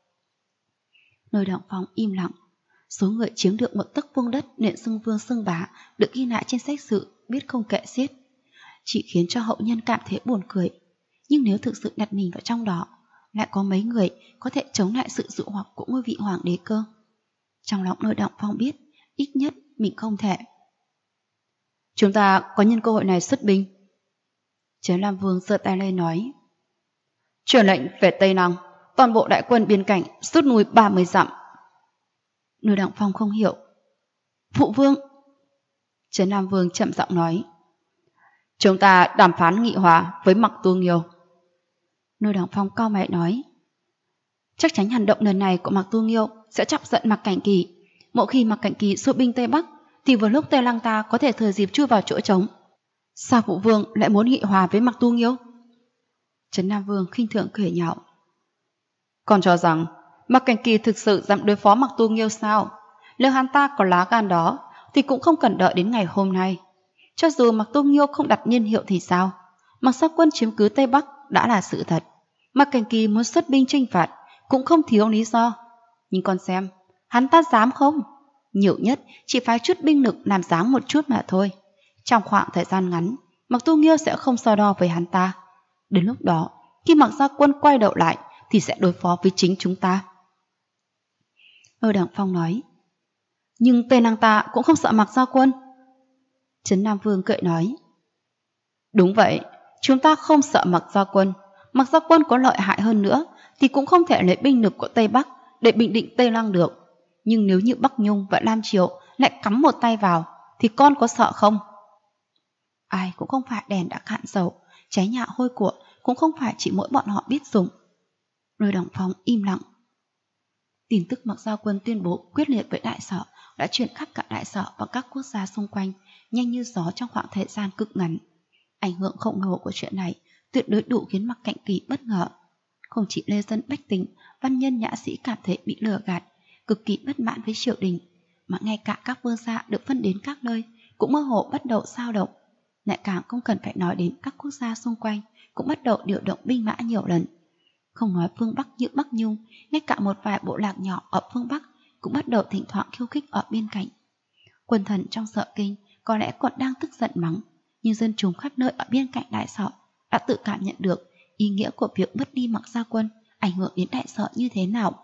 Lôi Động Phong im lặng. Số người chiếm được một tấc vuông đất nên xưng vương xưng bá được ghi lại trên sách sử biết không kể xiết, chỉ khiến cho hậu nhân cảm thấy buồn cười. Nhưng nếu thực sự đặt mình vào trong đó, lại có mấy người có thể chống lại sự dụ hoặc của ngôi vị hoàng đế cơ? Trong lòng Lôi Động Phong biết, ít nhất mình không thể. Chúng ta có nhân cơ hội này xuất binh. Trấn Lam Vương giơ tay lên nói. Truyền lệnh về Tây Lăng, toàn bộ đại quân biên cảnh rút lui 30 dặm. Lôi Động Phong không hiểu. Phụ vương. Trấn Lam Vương chậm giọng nói. Chúng ta đàm phán nghị hòa với Mặc Tu Nghiêu. Lôi Động Phong cau mày nói. Chắc chắn hành động lần này của Mặc Tu Nghiêu sẽ chọc giận Mặc Cảnh Kỳ. Mỗi khi Mặc Cảnh Kỳ xuất binh Tây Bắc thì vừa lúc Tây Lăng ta có thể thừa dịp chui vào chỗ trống. Sao phụ vương lại muốn nghị hòa với Mặc Tu Nghiêu? Trấn Nam Vương khinh thường cười nhạo. Còn cho rằng Mặc Cảnh Kỳ thực sự dám đối phó Mặc Tu Nghiêu sao? Nếu hắn ta có lá gan đó thì cũng không cần đợi đến ngày hôm nay. Cho dù Mặc Tu Nghiêu không đặt niên hiệu thì sao? Mặc Gia Quân chiếm cứ Tây Bắc đã là sự thật. Mặc Cảnh Kỳ muốn xuất binh chinh phạt cũng không thiếu lý do. Nhưng con xem, hắn ta dám không? Nhiều nhất chỉ phái chút binh lực làm dáng một chút mà thôi. Trong khoảng thời gian ngắn, Mặc Tu Nghiêu sẽ không so đo với hắn ta. Đến lúc đó, khi Mặc Gia Quân quay đầu lại thì sẽ đối phó với chính chúng ta. Lôi Động Phong nói. Nhưng Tây Lăng ta cũng không sợ Mặc Gia Quân. Trấn Nam Vương cười nói. Đúng vậy, chúng ta không sợ Mặc Gia Quân. Mặc Gia Quân có lợi hại hơn nữa thì cũng không thể lấy binh lực của Tây Bắc để bình định Tây Lăng được. Nhưng nếu như Bắc Nhung và Lam Triều lại cắm một tay vào thì con có sợ không? Ai cũng không phải đèn đã cạn dầu, cháy nhà hôi của cũng không phải chỉ mỗi bọn họ biết dùng. Lôi Động Phong im lặng. Tin tức Mặc Gia Quân tuyên bố quyết liệt với đại sở đã truyền khắp cả đại sở và các quốc gia xung quanh nhanh như gió trong khoảng thời gian cực ngắn. Ảnh hưởng khổng lồ của chuyện này tuyệt đối đủ khiến Mặc Cảnh Kỳ bất ngờ. Không chỉ lê dân bách tính, văn nhân nhã sĩ cảm thấy bị lừa gạt, cực kỳ bất mãn với triều đình, mà ngay cả các vương gia được phân đến các nơi cũng mơ hồ bắt đầu xao động. Lại càng không cần phải nói đến các quốc gia xung quanh cũng bắt đầu điều động binh mã nhiều lần. Không nói phương Bắc như Bắc Nhung, ngay cả một vài bộ lạc nhỏ ở phương Bắc cũng bắt đầu thỉnh thoảng khiêu khích ở biên cảnh. Quần thần trong Sở Kinh có lẽ còn đang tức giận mắng, nhưng dân chúng khắp nơi ở biên cạnh đại sở đã tự cảm nhận được ý nghĩa của việc mất đi Mặc Gia Quân ảnh hưởng đến đại sở như thế nào.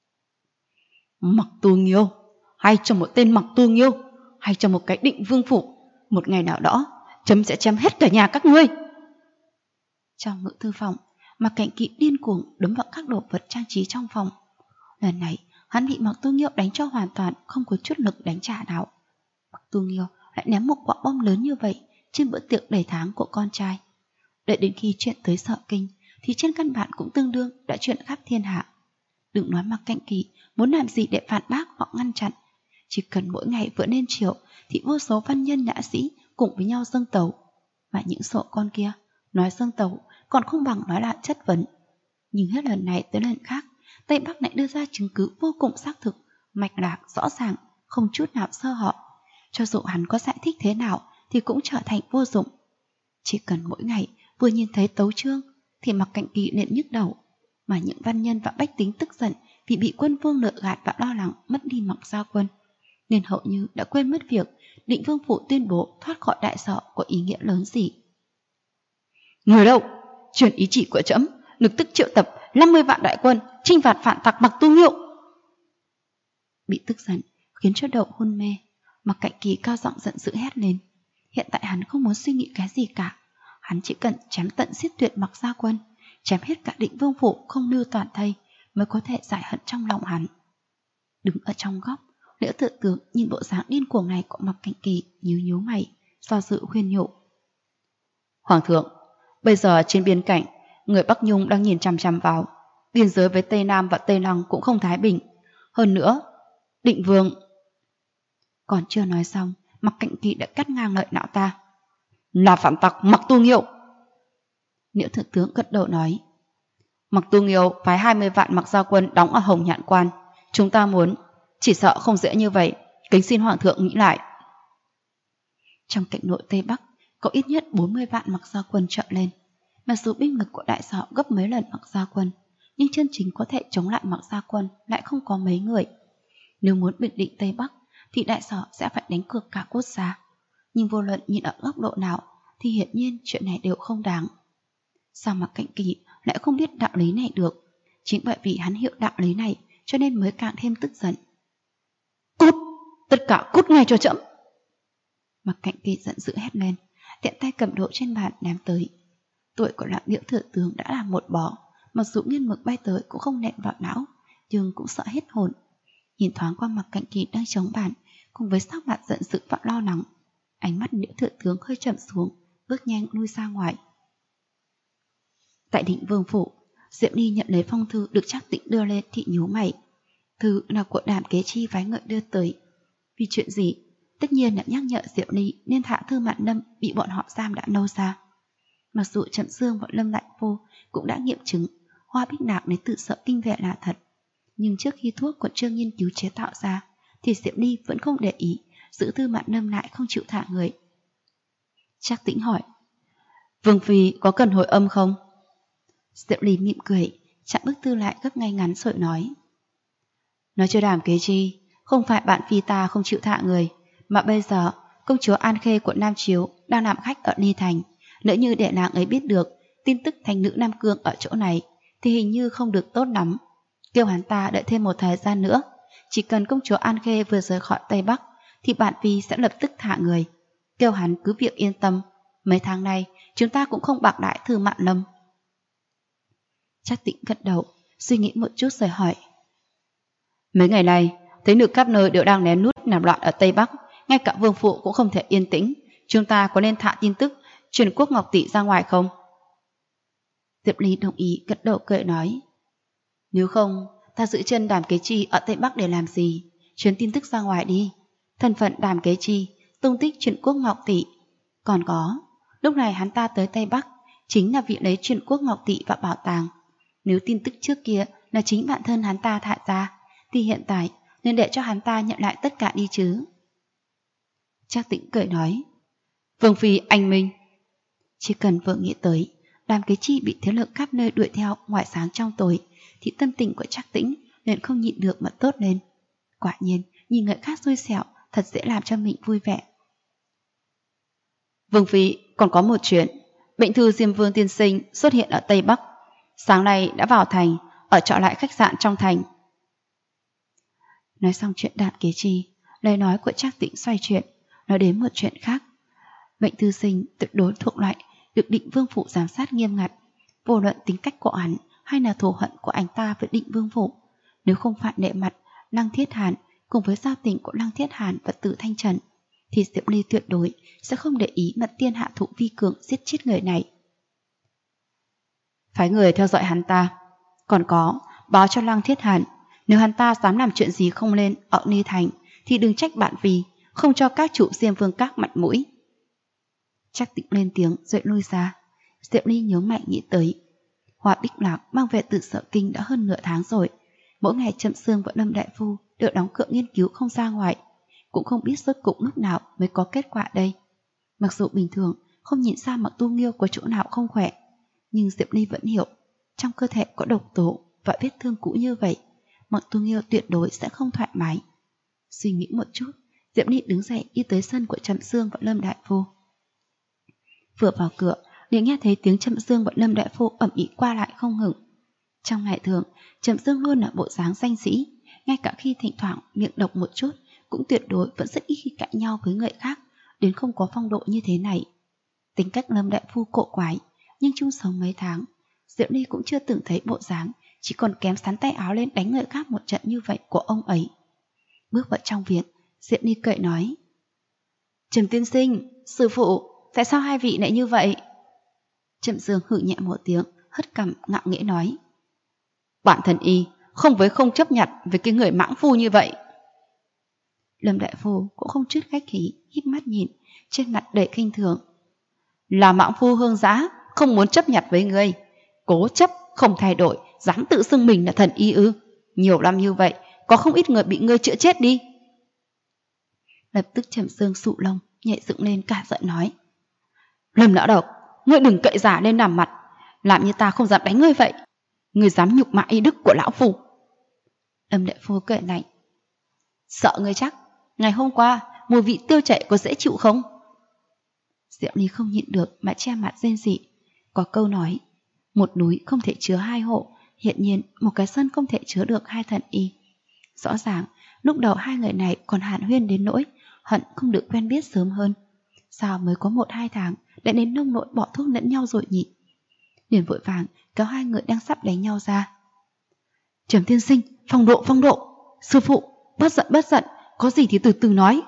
Mặc Tu Nghiêu, hay cho một tên Mặc Tu Nghiêu, hay cho một cái Định Vương phủ, một ngày nào đó chấm sẽ chém hết cả nhà các ngươi. Trong ngự thư phòng, Mặc Cảnh Kỳ điên cuồng đấm vào các đồ vật trang trí trong phòng. Lần này hắn bị Mặc Tu Nghiêu đánh cho hoàn toàn không có chút lực đánh trả nào. Mặc Tu Nghiêu lại ném một quả bom lớn như vậy trên bữa tiệc đầy tháng của con trai. Đợi đến khi chuyện tới Sở Kinh thì trên căn bản cũng tương đương đã chuyện khắp thiên hạ. Đừng nói Mặc Cảnh Kỳ muốn làm gì để phản bác hoặc ngăn chặn, chỉ cần mỗi ngày vừa lên triều thì vô số văn nhân nhã sĩ cùng với nhau dâng tấu. Mà những sổ con kia nói dâng tấu còn không bằng nói là chất vấn. Nhưng hết lần này tới lần khác, Tây Bắc lại đưa ra chứng cứ vô cùng xác thực, mạch lạc rõ ràng, không chút nào sơ hở. Cho dù hắn có giải thích thế nào thì cũng trở thành vô dụng. Chỉ cần mỗi ngày vừa nhìn thấy tấu chương thì Mặc Cảnh Kỳ liền nhức đầu. Mà những văn nhân và bách tính tức giận vì bị quân vương lừa gạt và lo lắng mất đi Mặc Gia Quân, nên hầu như đã quên mất việc Định Vương phủ tuyên bố thoát khỏi đại sở có ý nghĩa lớn gì. Người đâu? Truyền ý chỉ của trẫm, lập tức triệu tập 50 vạn đại quân chinh phạt phản tặc Mặc Tu Nghiêu. Bị tức giận khiến cho đầu hôn mê, Mặc Cảnh Kỳ cao giọng giận dữ hét lên. Hiện tại hắn không muốn suy nghĩ cái gì cả, hắn chỉ cần chém tận giết tuyệt Mặc Gia Quân, chém hết cả Định Vương phủ không lưu toàn thây mới có thể giải hận trong lòng hắn. Đứng ở trong góc, Liễu Tự Tướng nhìn bộ dáng điên cuồng này của Mặc Cảnh Kỳ, nhíu nhíu mày, do dự khuyên nhủ. Hoàng thượng, bây giờ trên biên cảnh, người Bắc Nhung đang nhìn chằm chằm vào. Biên giới với Tây Nam và Tây Lăng cũng không thái bình. Hơn nữa, Định Vương... Còn chưa nói xong, Mặc Cảnh Kỳ đã cắt ngang lời não ta. Là phản tặc Mặc Tu Nghiêu. Liễu Thượng Tướng gật đầu nói. Mặc Tu Nghiêu phái 20 vạn Mặc Gia Quân đóng ở Hồng Nhạn Quan, Chúng ta muốn, chỉ sợ không dễ như vậy, kính xin Hoàng thượng nghĩ lại. Trong cảnh nội Tây Bắc, có ít nhất 40 vạn Mặc Gia quân trợ lên. Mặc dù binh lực của Đại Sở gấp mấy lần Mặc Gia quân, nhưng chân chính có thể chống lại Mặc Gia quân lại không có mấy người. Nếu muốn bình định Tây Bắc, thì Đại Sở sẽ phải đánh cược cả quốc gia. Nhưng vô luận nhìn ở góc độ nào, thì hiển nhiên chuyện này đều không đáng. Sao mà Cảnh Kỳ lại không biết đạo lý này được? Chính bởi vì hắn hiểu đạo lý này, cho nên mới càng thêm tức giận. Cút! Tất cả cút ngay cho trẫm! Mặc Cảnh Kỳ giận dữ hét lên, tiện tay cầm đũa trên bàn ném tới. Tuổi của Lạng Liễu thừa tướng đã là một bò, mặc dù nghiên mực bay tới cũng không nện vào não, nhưng cũng sợ hết hồn. Nhìn thoáng qua Mặc Cảnh Kỳ đang chống bàn, cùng với sắc mặt giận dữ và lo lắng, ánh mắt Liễu thừa tướng hơi trầm xuống, bước nhanh lui ra ngoài. Tại Định Vương phủ, Diệm Ly nhận lấy phong thư được Trác Tĩnh đưa lên thì nhíu mày. Thư là của Đàm Kế Chi phái ngợi đưa tới. Vì chuyện gì? Tất nhiên là nhắc nhở Diệm Ly nên thả Thư Mạn Lâm bị bọn họ giam đã lâu ra. Mặc dù Trầm Dương và Lâm Đại Phu cũng đã nghiệm chứng Hoa Bích Nạc đến tự sợ kinh vệ là thật, nhưng trước khi thuốc còn chưa nghiên cứu chế tạo ra, thì Diệm Ly vẫn không để ý, giữ Thư Mạn Lâm lại không chịu thả người. Trác Tĩnh hỏi, Vương Phi có cần hồi âm không? Diệm Ly mỉm cười, chặn bức thư lại gấp ngay ngắn rồi nói cho Đàm Kế Chi, không phải bạn Phi ta không chịu thả người, mà bây giờ công chúa An Khê của Nam Chiếu đang làm khách ở Ni Thành. Nếu như để nàng ấy biết được tin tức thành nữ Nam Cương ở chỗ này, thì hình như không được tốt lắm. Kêu hắn ta đợi thêm một thời gian nữa, chỉ cần công chúa An Khê vừa rời khỏi Tây Bắc, thì bạn Phi sẽ lập tức thả người. Kêu hắn cứ việc yên tâm, mấy tháng nay chúng ta cũng không bạc đãi Thư Mạn Lâm. Trác Tĩnh gật đầu, suy nghĩ một chút rồi hỏi, mấy ngày này thấy nữ khắp nơi đều đang lén nút làm loạn ở Tây Bắc, ngay cả vương phụ cũng không thể yên tĩnh, chúng ta có nên thả tin tức truyền quốc Ngọc Tỷ ra ngoài không? Diệm Ly đồng ý gật đầu cười nói, nếu không ta giữ chân Đàm Kế Chi ở Tây Bắc để làm gì, truyền tin tức ra ngoài đi. Thân phận Đàm Kế Chi, tung tích truyền quốc Ngọc Tỷ, còn có lúc này hắn ta tới Tây Bắc chính là vì lấy truyền quốc Ngọc Tỷ và bảo tàng. Nếu tin tức trước kia là chính bản thân hắn ta thả ra, thì hiện tại nên để cho hắn ta nhận lại tất cả đi chứ. Trác Tĩnh cười nói, Vương Phi anh minh. Chỉ cần vừa nghĩ tới Đàm Kế Chi bị thế lực khắp nơi đuổi theo ngoài sáng trong tối, thì tâm tình của Trác Tĩnh liền không nhịn được mà tốt lên. Quả nhiên, nhìn người khác xui xẻo thật dễ làm cho mình vui vẻ. Vương Phi còn có một chuyện, bệnh thư Diêm Vương tiên sinh xuất hiện ở Tây Bắc, sáng nay đã vào thành, ở trọ lại khách sạn trong thành. Nói xong chuyện Đàm Kế Chi, lời nói của Trác Tĩnh xoay chuyện, nói đến một chuyện khác. Bệnh thư sinh tuyệt đối thuộc loại được Định Vương phủ giám sát nghiêm ngặt, vô luận tính cách của hắn hay là thù hận của anh ta với Định Vương phủ. Nếu không phải nể mặt Lăng Thiết Hàn cùng với giao tình của Lăng Thiết Hàn và Tử Thanh Trần, thì Diệm Ly tuyệt đối sẽ không để ý Mật Tiên hạ thủ vi cường giết chết người này. Phái người theo dõi hắn ta, còn có báo cho Lăng Thiết Hàn, nếu hắn ta dám làm chuyện gì không lên ở Ni Thành, thì đừng trách bạn vì không cho các chủ Diêm Vương các mặt mũi. Trác Tĩnh lên tiếng rồi lui ra. Diệm Ly nhớ mạnh nghĩ tới, Hoa Bích Lạc mang về từ Sở Kinh đã hơn nửa tháng rồi. Mỗi ngày Trầm Sương và Lâm Đại Phu đều đóng cửa nghiên cứu không ra ngoài, cũng không biết rốt cuộc lúc nào mới có kết quả đây. Mặc dù bình thường không nhìn ra Mặc Tu Nghiêu có chỗ nào không khỏe, nhưng Diệm Ly vẫn hiểu trong cơ thể có độc tố và vết thương cũ như vậy, Mặc Tu Nghiêu tuyệt đối sẽ không thoải mái. Suy nghĩ một chút, Diệm Ly đứng dậy đi tới sân của Trầm Sương và Lâm Đại Phu. Vừa vào cửa, liền nghe thấy tiếng Trầm Dương và Lâm Đại Phu ầm ĩ qua lại không ngừng. Trong ngày thường, Trầm Dương luôn là bộ dáng danh sĩ, ngay cả khi thỉnh thoảng miệng độc một chút, cũng tuyệt đối vẫn rất ít khi cãi nhau với người khác, đến không có phong độ như thế này. Tính cách Lâm Đại Phu cổ quái, nhưng chung sống mấy tháng, Diệm Ly cũng chưa từng thấy bộ dáng chỉ còn kém sắn tay áo lên đánh người khác một trận như vậy của ông ấy. Bước vào trong viện, Diệm Ly cười nói, Trầm tiên sinh, sư phụ, tại sao hai vị lại như vậy? Trầm Dương hử nhẹ một tiếng, hất cằm ngạo nghễ nói, bản thân y không với không chấp nhận với cái người mãng phu như vậy. Lâm Đại Phu cũng không chút khách khí, híp mắt nhìn, trên mặt đầy khinh thường, là mãng phu hương giá, không muốn chấp nhận với ngươi, cố chấp không thay đổi, dám tự xưng mình là thần y ư? Nhiều năm như vậy, có không ít người bị ngươi chữa chết đi. Lập tức Trầm Sương sụ lông, nhảy dựng lên cả giận nói: Lâm lão độc, ngươi đừng cậy giả lên làm mặt, làm như ta không dám đánh ngươi vậy. Ngươi dám nhục mạ y đức của lão phu. Lâm đại phu cười lạnh: Sợ ngươi chắc, ngày hôm qua mùi vị tiêu chảy có dễ chịu không? Diệu Ly không nhịn được mà che mặt rên rỉ. Có câu nói, một núi không thể chứa hai hộ, hiện nhiên một cái sân không thể chứa được hai thần y. Rõ ràng lúc đầu hai người này còn hàn huyên đến nỗi hận không được quen biết sớm hơn. Sao mới có 1-2 tháng đã đến nông nỗi bỏ thuốc lẫn nhau rồi nhỉ? Liền vội vàng kéo hai người đang sắp đánh nhau ra. Trầm tiên sinh, phong độ, sư phụ, bất giận, có gì thì từ từ nói.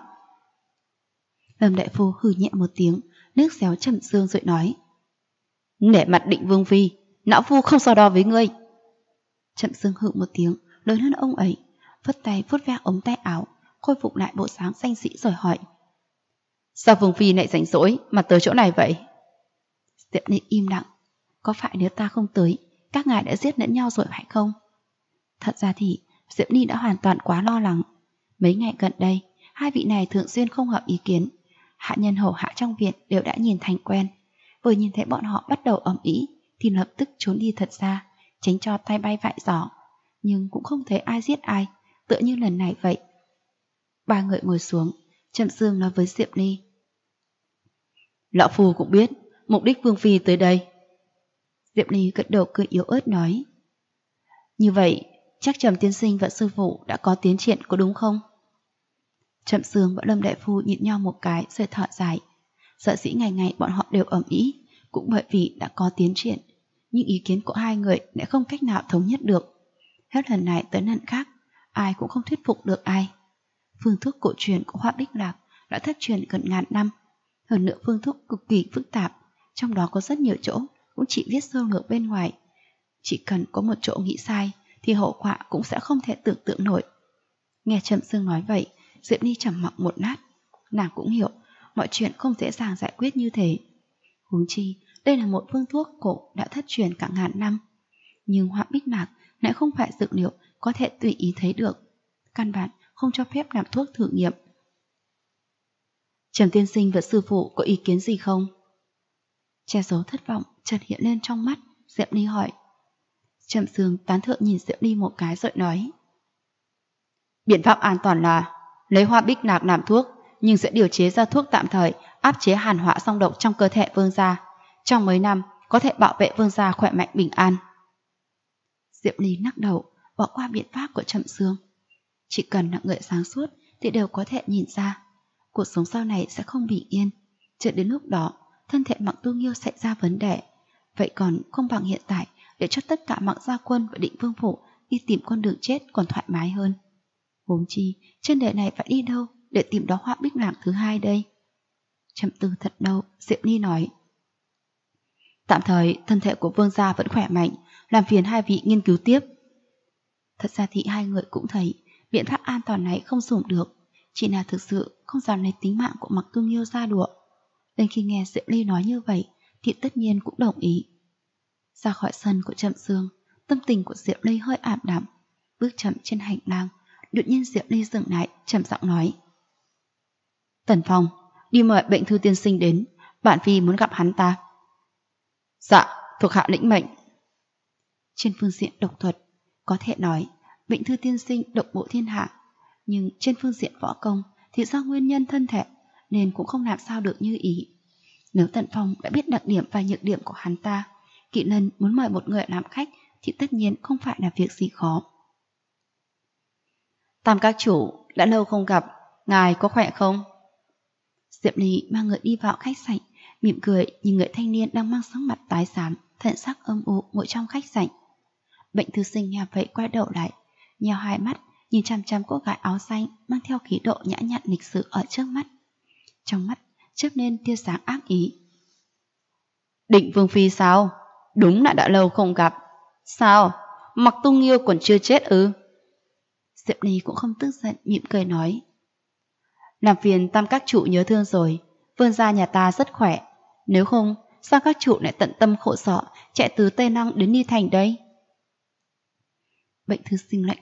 Lâm đại phu hừ nhẹ một tiếng, nước xéo Trầm Sương rồi nói: Nể mặt Định vương phi, lão phu không so đo với ngươi. Trầm Sương hừ một tiếng, lớn hơn ông ấy, vất tay vuốt ve ống tay áo, khôi phục lại bộ dáng danh sĩ rồi hỏi: Sao vương phi lại rảnh rỗi mà tới chỗ này vậy? Diệp Ly im lặng. Có phải nếu ta không tới, các ngài đã giết lẫn nhau rồi phải không? Thật ra thì Diệp Ly đã hoàn toàn quá lo lắng. Mấy ngày gần đây, hai vị này thường xuyên không hợp ý kiến. Hạ nhân hầu hạ trong viện đều đã nhìn thành quen. Vừa nhìn thấy bọn họ bắt đầu ầm ĩ thì lập tức trốn đi thật xa, tránh cho tay bay vại giỏ. Nhưng cũng không thấy ai giết ai, tựa như lần này vậy. Ba người ngồi xuống, Trầm Sương nói với Diệp Ly: Lão phu cũng biết mục đích vương phi tới đây. Diệp Ly gật đầu cười yếu ớt nói: Như vậy chắc Trầm tiên sinh và sư phụ đã có tiến triển có đúng không? Trầm Sương và Lâm đại phu nhìn nhau một cái rồi thở dài. Sở dĩ ngày ngày bọn họ đều ầm ĩ cũng bởi vì đã có tiến triển, nhưng ý kiến của hai người lại không cách nào thống nhất được. Hết lần này tới lần khác, ai cũng không thuyết phục được ai. Phương thuốc cổ truyền của Hoa Bích Lạc đã thất truyền gần ngàn năm. Hơn nữa phương thuốc cực kỳ phức tạp, trong đó có rất nhiều chỗ cũng chỉ viết sơ lược bên ngoài. Chỉ cần có một chỗ nghĩ sai thì hậu quả cũng sẽ không thể tưởng tượng nổi. Nghe Trầm Sương nói vậy, Diệp Ly trầm mặc một lát. Nàng cũng hiểu mọi chuyện không dễ dàng giải quyết như thế. Huống chi đây là một phương thuốc cổ đã thất truyền cả ngàn năm. Nhưng Hoa Bích Lạc lại không phải dược liệu có thể tùy ý thấy được. Căn bản không cho phép làm thuốc thử nghiệm. Trầm tiên sinh và sư phụ có ý kiến gì không? Che giấu thất vọng chợt hiện lên trong mắt, Diệp Ly hỏi. Trầm Sương tán thưởng nhìn Diệp Ly một cái rồi nói: Biện pháp an toàn là lấy Hoa Bích Lạc làm thuốc, nhưng sẽ điều chế ra thuốc tạm thời áp chế hàn họa song độc trong cơ thể vương gia. Trong mấy năm có thể bảo vệ vương gia khỏe mạnh bình an. Diệp Ly lắc đầu, bỏ qua biện pháp của Trầm Sương. Chỉ cần là người sáng suốt thì đều có thể nhìn ra cuộc sống sau này sẽ không bình yên. Chờ đến lúc đó thân thể Mạc Tu Nghiêu xảy ra vấn đề, vậy còn không bằng hiện tại để cho tất cả Mạc Gia Quân và Định Vương Phủ đi tìm con đường chết còn thoải mái hơn. Huống chi trên đời này phải đi đâu để tìm đó Hoa Bích Lạc thứ hai đây? Trầm tư thật lâu, Diệp Ly nói: Tạm thời thân thể của vương gia vẫn khỏe mạnh, làm phiền hai vị nghiên cứu tiếp. Thật ra thì hai người cũng thấy biện pháp an toàn này không dùng được, chỉ là thực sự không dám lấy tính mạng của Mạc Tu Nghiêu ra đùa. Đến khi nghe Diệp Ly nói như vậy thì tất nhiên cũng đồng ý. Ra khỏi sân của Trầm Sương, tâm tình của Diệp Ly hơi ảm đạm. Bước chậm trên hành lang, đột nhiên Diệp Ly dừng lại, trầm giọng nói: Tần Phong, đi mời bệnh thư tiên sinh đến, bản phi muốn gặp hắn ta. Dạ, thuộc hạ lĩnh mệnh. Trên phương diện độc thuật, có thể nói bệnh thư tiên sinh độc bộ thiên hạ, nhưng trên phương diện võ công thì do nguyên nhân thân thể nên cũng không làm sao được như ý. Nếu Tần Phong đã biết đặc điểm và nhược điểm của hắn ta, Kỵ Lân muốn mời một người làm khách thì tất nhiên không phải là việc gì khó. Tam các chủ, đã lâu không gặp, ngài có khỏe không? Diệp Ly mang người đi vào khách sạn, mỉm cười nhìn người thanh niên đang mang sắc mặt tái xám, thần sắc âm u ngồi trong khách sạn. Bệnh thư sinh nghe vậy quay đầu lại, nheo hai mắt nhìn chằm chằm cô gái áo xanh mang theo khí độ nhã nhặn lịch sự ở trước mắt. Trong mắt chớp lên tia sáng ác ý. Định vương phi sao? Đúng là đã lâu không gặp. Sao? Mạc Tu Nghiêu còn chưa chết ư? Diệp Ly cũng không tức giận, mỉm cười nói: Làm phiền Tam các chủ nhớ thương rồi, vương gia nhà ta rất khỏe. Nếu không, sao các chủ lại tận tâm khổ sở chạy từ Tây Năng đến Ni Thành đây? Bệnh thư sinh lạnh lùng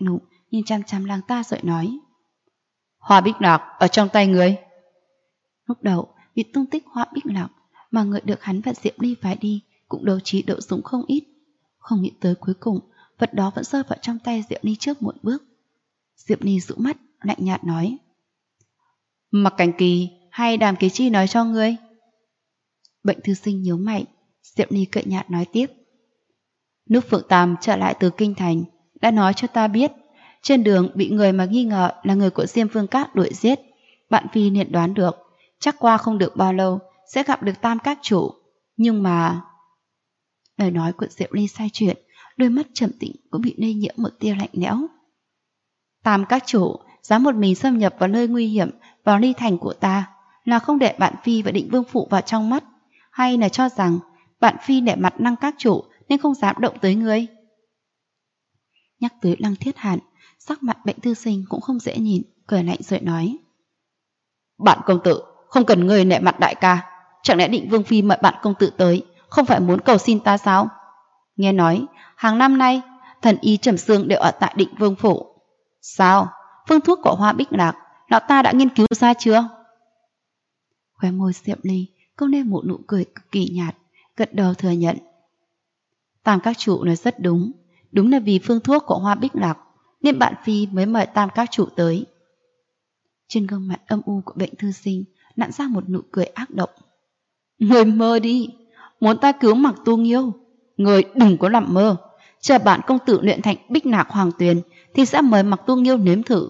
nhìn chăm chăm nàng ta rồi nói: Hoa bích lạc ở trong tay người. Lúc đầu vì tung tích hoa bích lạc mà người được hắn và Diệp Ly phái đi cũng đấu trí đấu dũng không ít, không nghĩ tới cuối cùng vật đó vẫn rơi vào trong tay Diệp Ly trước một bước. Diệp Ly dụ mắt lạnh nhạt nói: Mặc Cảnh Kỳ hay Đàm Kế Chi nói cho ngươi? Bệnh thư sinh nhíu mày. Diệp Ly cợt nhạt nói tiếp: Nước Phượng Tam trở lại từ Kinh Thành đã nói cho ta biết, trên đường bị người mà nghi ngờ là người của Diêm Vương Các đuổi giết. Bạn phi liền đoán được chắc qua không được bao lâu sẽ gặp được Tam Các chủ. Nhưng mà... Lời nói của Diệp Ly sai chuyện, đôi mắt trầm tĩnh cũng bị lây nhiễm một tia lạnh lẽo. Tam Các chủ dám một mình xâm nhập vào nơi nguy hiểm, vào ly thành của ta, là không để bạn phi và Định Vương phụ vào trong mắt, hay là cho rằng bạn phi để mặt Lăng Các chủ nên không dám động tới ngươi? Nhắc tới Lăng Thiết Hàn, sắc mặt Bệnh thư sinh cũng không dễ nhìn, cười lạnh rồi nói: Bạn công tử không cần ngươi nể mặt đại ca, chẳng lẽ Định Vương phi mời bạn công tử tới không phải muốn cầu xin ta sao? Nghe nói hàng năm nay thần y Trầm Xương đều ở tại Định Vương phủ. Sao? Phương thuốc của Hoa Bích Lạc lão ta đã nghiên cứu ra chưa? Khóe môi Diệp Ly cong lên một nụ cười cực kỳ nhạt, gật đầu thừa nhận: Tam Các chủ nói rất đúng, đúng là vì phương thuốc của Hoa Bích Lạc nên bạn phi mới mời Tam Các chủ tới. Trên gương mặt âm u của Bệnh thư sinh nặn ra một nụ cười ác độc. Người mơ đi, muốn ta cứu Mặc Tu Nghiêu, người đừng có làm mơ. Chờ bạn công tử luyện thành Bích Lạc Hoàng Tuyền thì sẽ mời Mặc Tu Nghiêu nếm thử.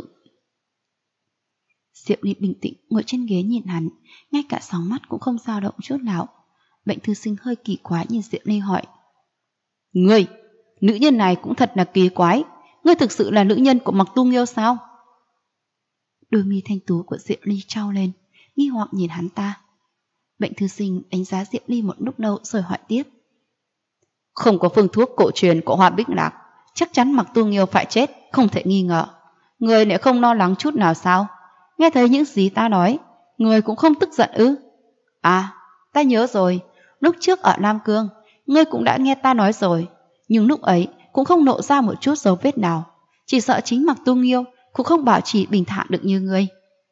Diệp Ly bình tĩnh ngồi trên ghế nhìn hắn, ngay cả sóng mắt cũng không dao động chút nào. Bệnh thư sinh hơi kỳ quái nhìn Diệp Ly hỏi: Ngươi, nữ nhân này cũng thật là kỳ quái, ngươi thực sự là nữ nhân của Mặc Tu Nghiêu sao? Đôi mi thanh tú của Diệp Ly trao lên, nghi hoặc nhìn hắn ta. Bệnh thư sinh đánh giá Diệp Ly một lúc lâu rồi hỏi tiếp: Không có phương thuốc cổ truyền của Hoa Bích Lạc, chắc chắn Mặc Tu Nghiêu phải chết, không thể nghi ngờ. Ngươi lại không lo lắng chút nào sao? Nghe thấy những gì ta nói, ngươi cũng không tức giận ư? À, ta nhớ rồi, lúc trước ở Nam Cương, ngươi cũng đã nghe ta nói rồi, nhưng lúc ấy cũng không lộ ra một chút dấu vết nào. Chỉ sợ chính Mặc Tu Nghiêu cũng không bảo trì bình thản được như ngươi.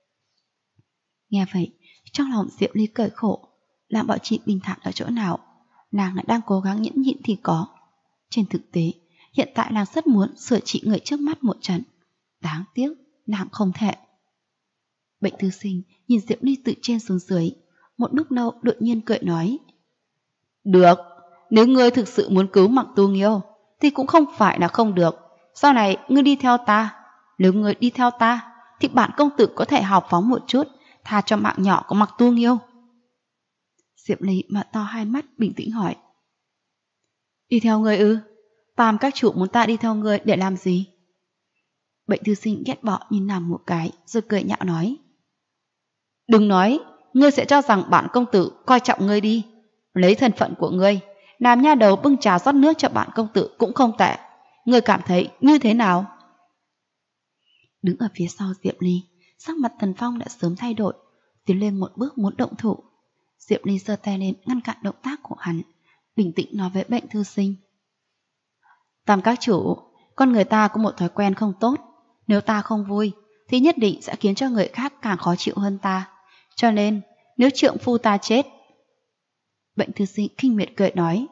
Nghe vậy, trong lòng Diệp Ly cười khổ, làm bảo trì bình thản ở chỗ nào? Nàng lại đang cố gắng nhẫn nhịn thì có. Trên thực tế, hiện tại nàng rất muốn sửa trị người trước mắt một trận. Đáng tiếc, nàng không thể. Bệnh thư sinh nhìn Diệp Ly từ trên xuống dưới, một lúc lâu đột nhiên cười nói: Được, nếu ngươi thực sự muốn cứu Mặc Tu Nghiêu thì cũng không phải là không được. Sau này ngươi đi theo ta. Nếu ngươi đi theo ta thì bản công tử có thể hào phóng một chút, tha cho mạng nhỏ của Mặc Tu Nghiêu. Diệp Ly mở to hai mắt bình tĩnh hỏi: Đi theo ngươi ư? Tam Các chủ muốn ta đi theo ngươi để làm gì? Bệnh thư sinh ghét bỏ nhìn nàng một cái rồi cười nhạo nói: Đừng nói, ngươi sẽ cho rằng bản công tử coi trọng ngươi đi. Lấy thân phận của ngươi, làm nha đầu bưng trà rót nước cho bản công tử cũng không tệ. Ngươi cảm thấy như thế nào? Đứng ở phía sau Diệp Ly, sắc mặt Tần Phong đã sớm thay đổi, tiến lên một bước muốn động thủ. Diệp Ly giơ tay lên ngăn cản động tác của hắn, bình tĩnh nói với Bệnh thư sinh: Tam Các chủ, con người ta có một thói quen không tốt. Nếu ta không vui thì nhất định sẽ khiến cho người khác càng khó chịu hơn ta. Cho nên nếu trượng phu ta chết... Bệnh thư sinh khinh miệt cười nói: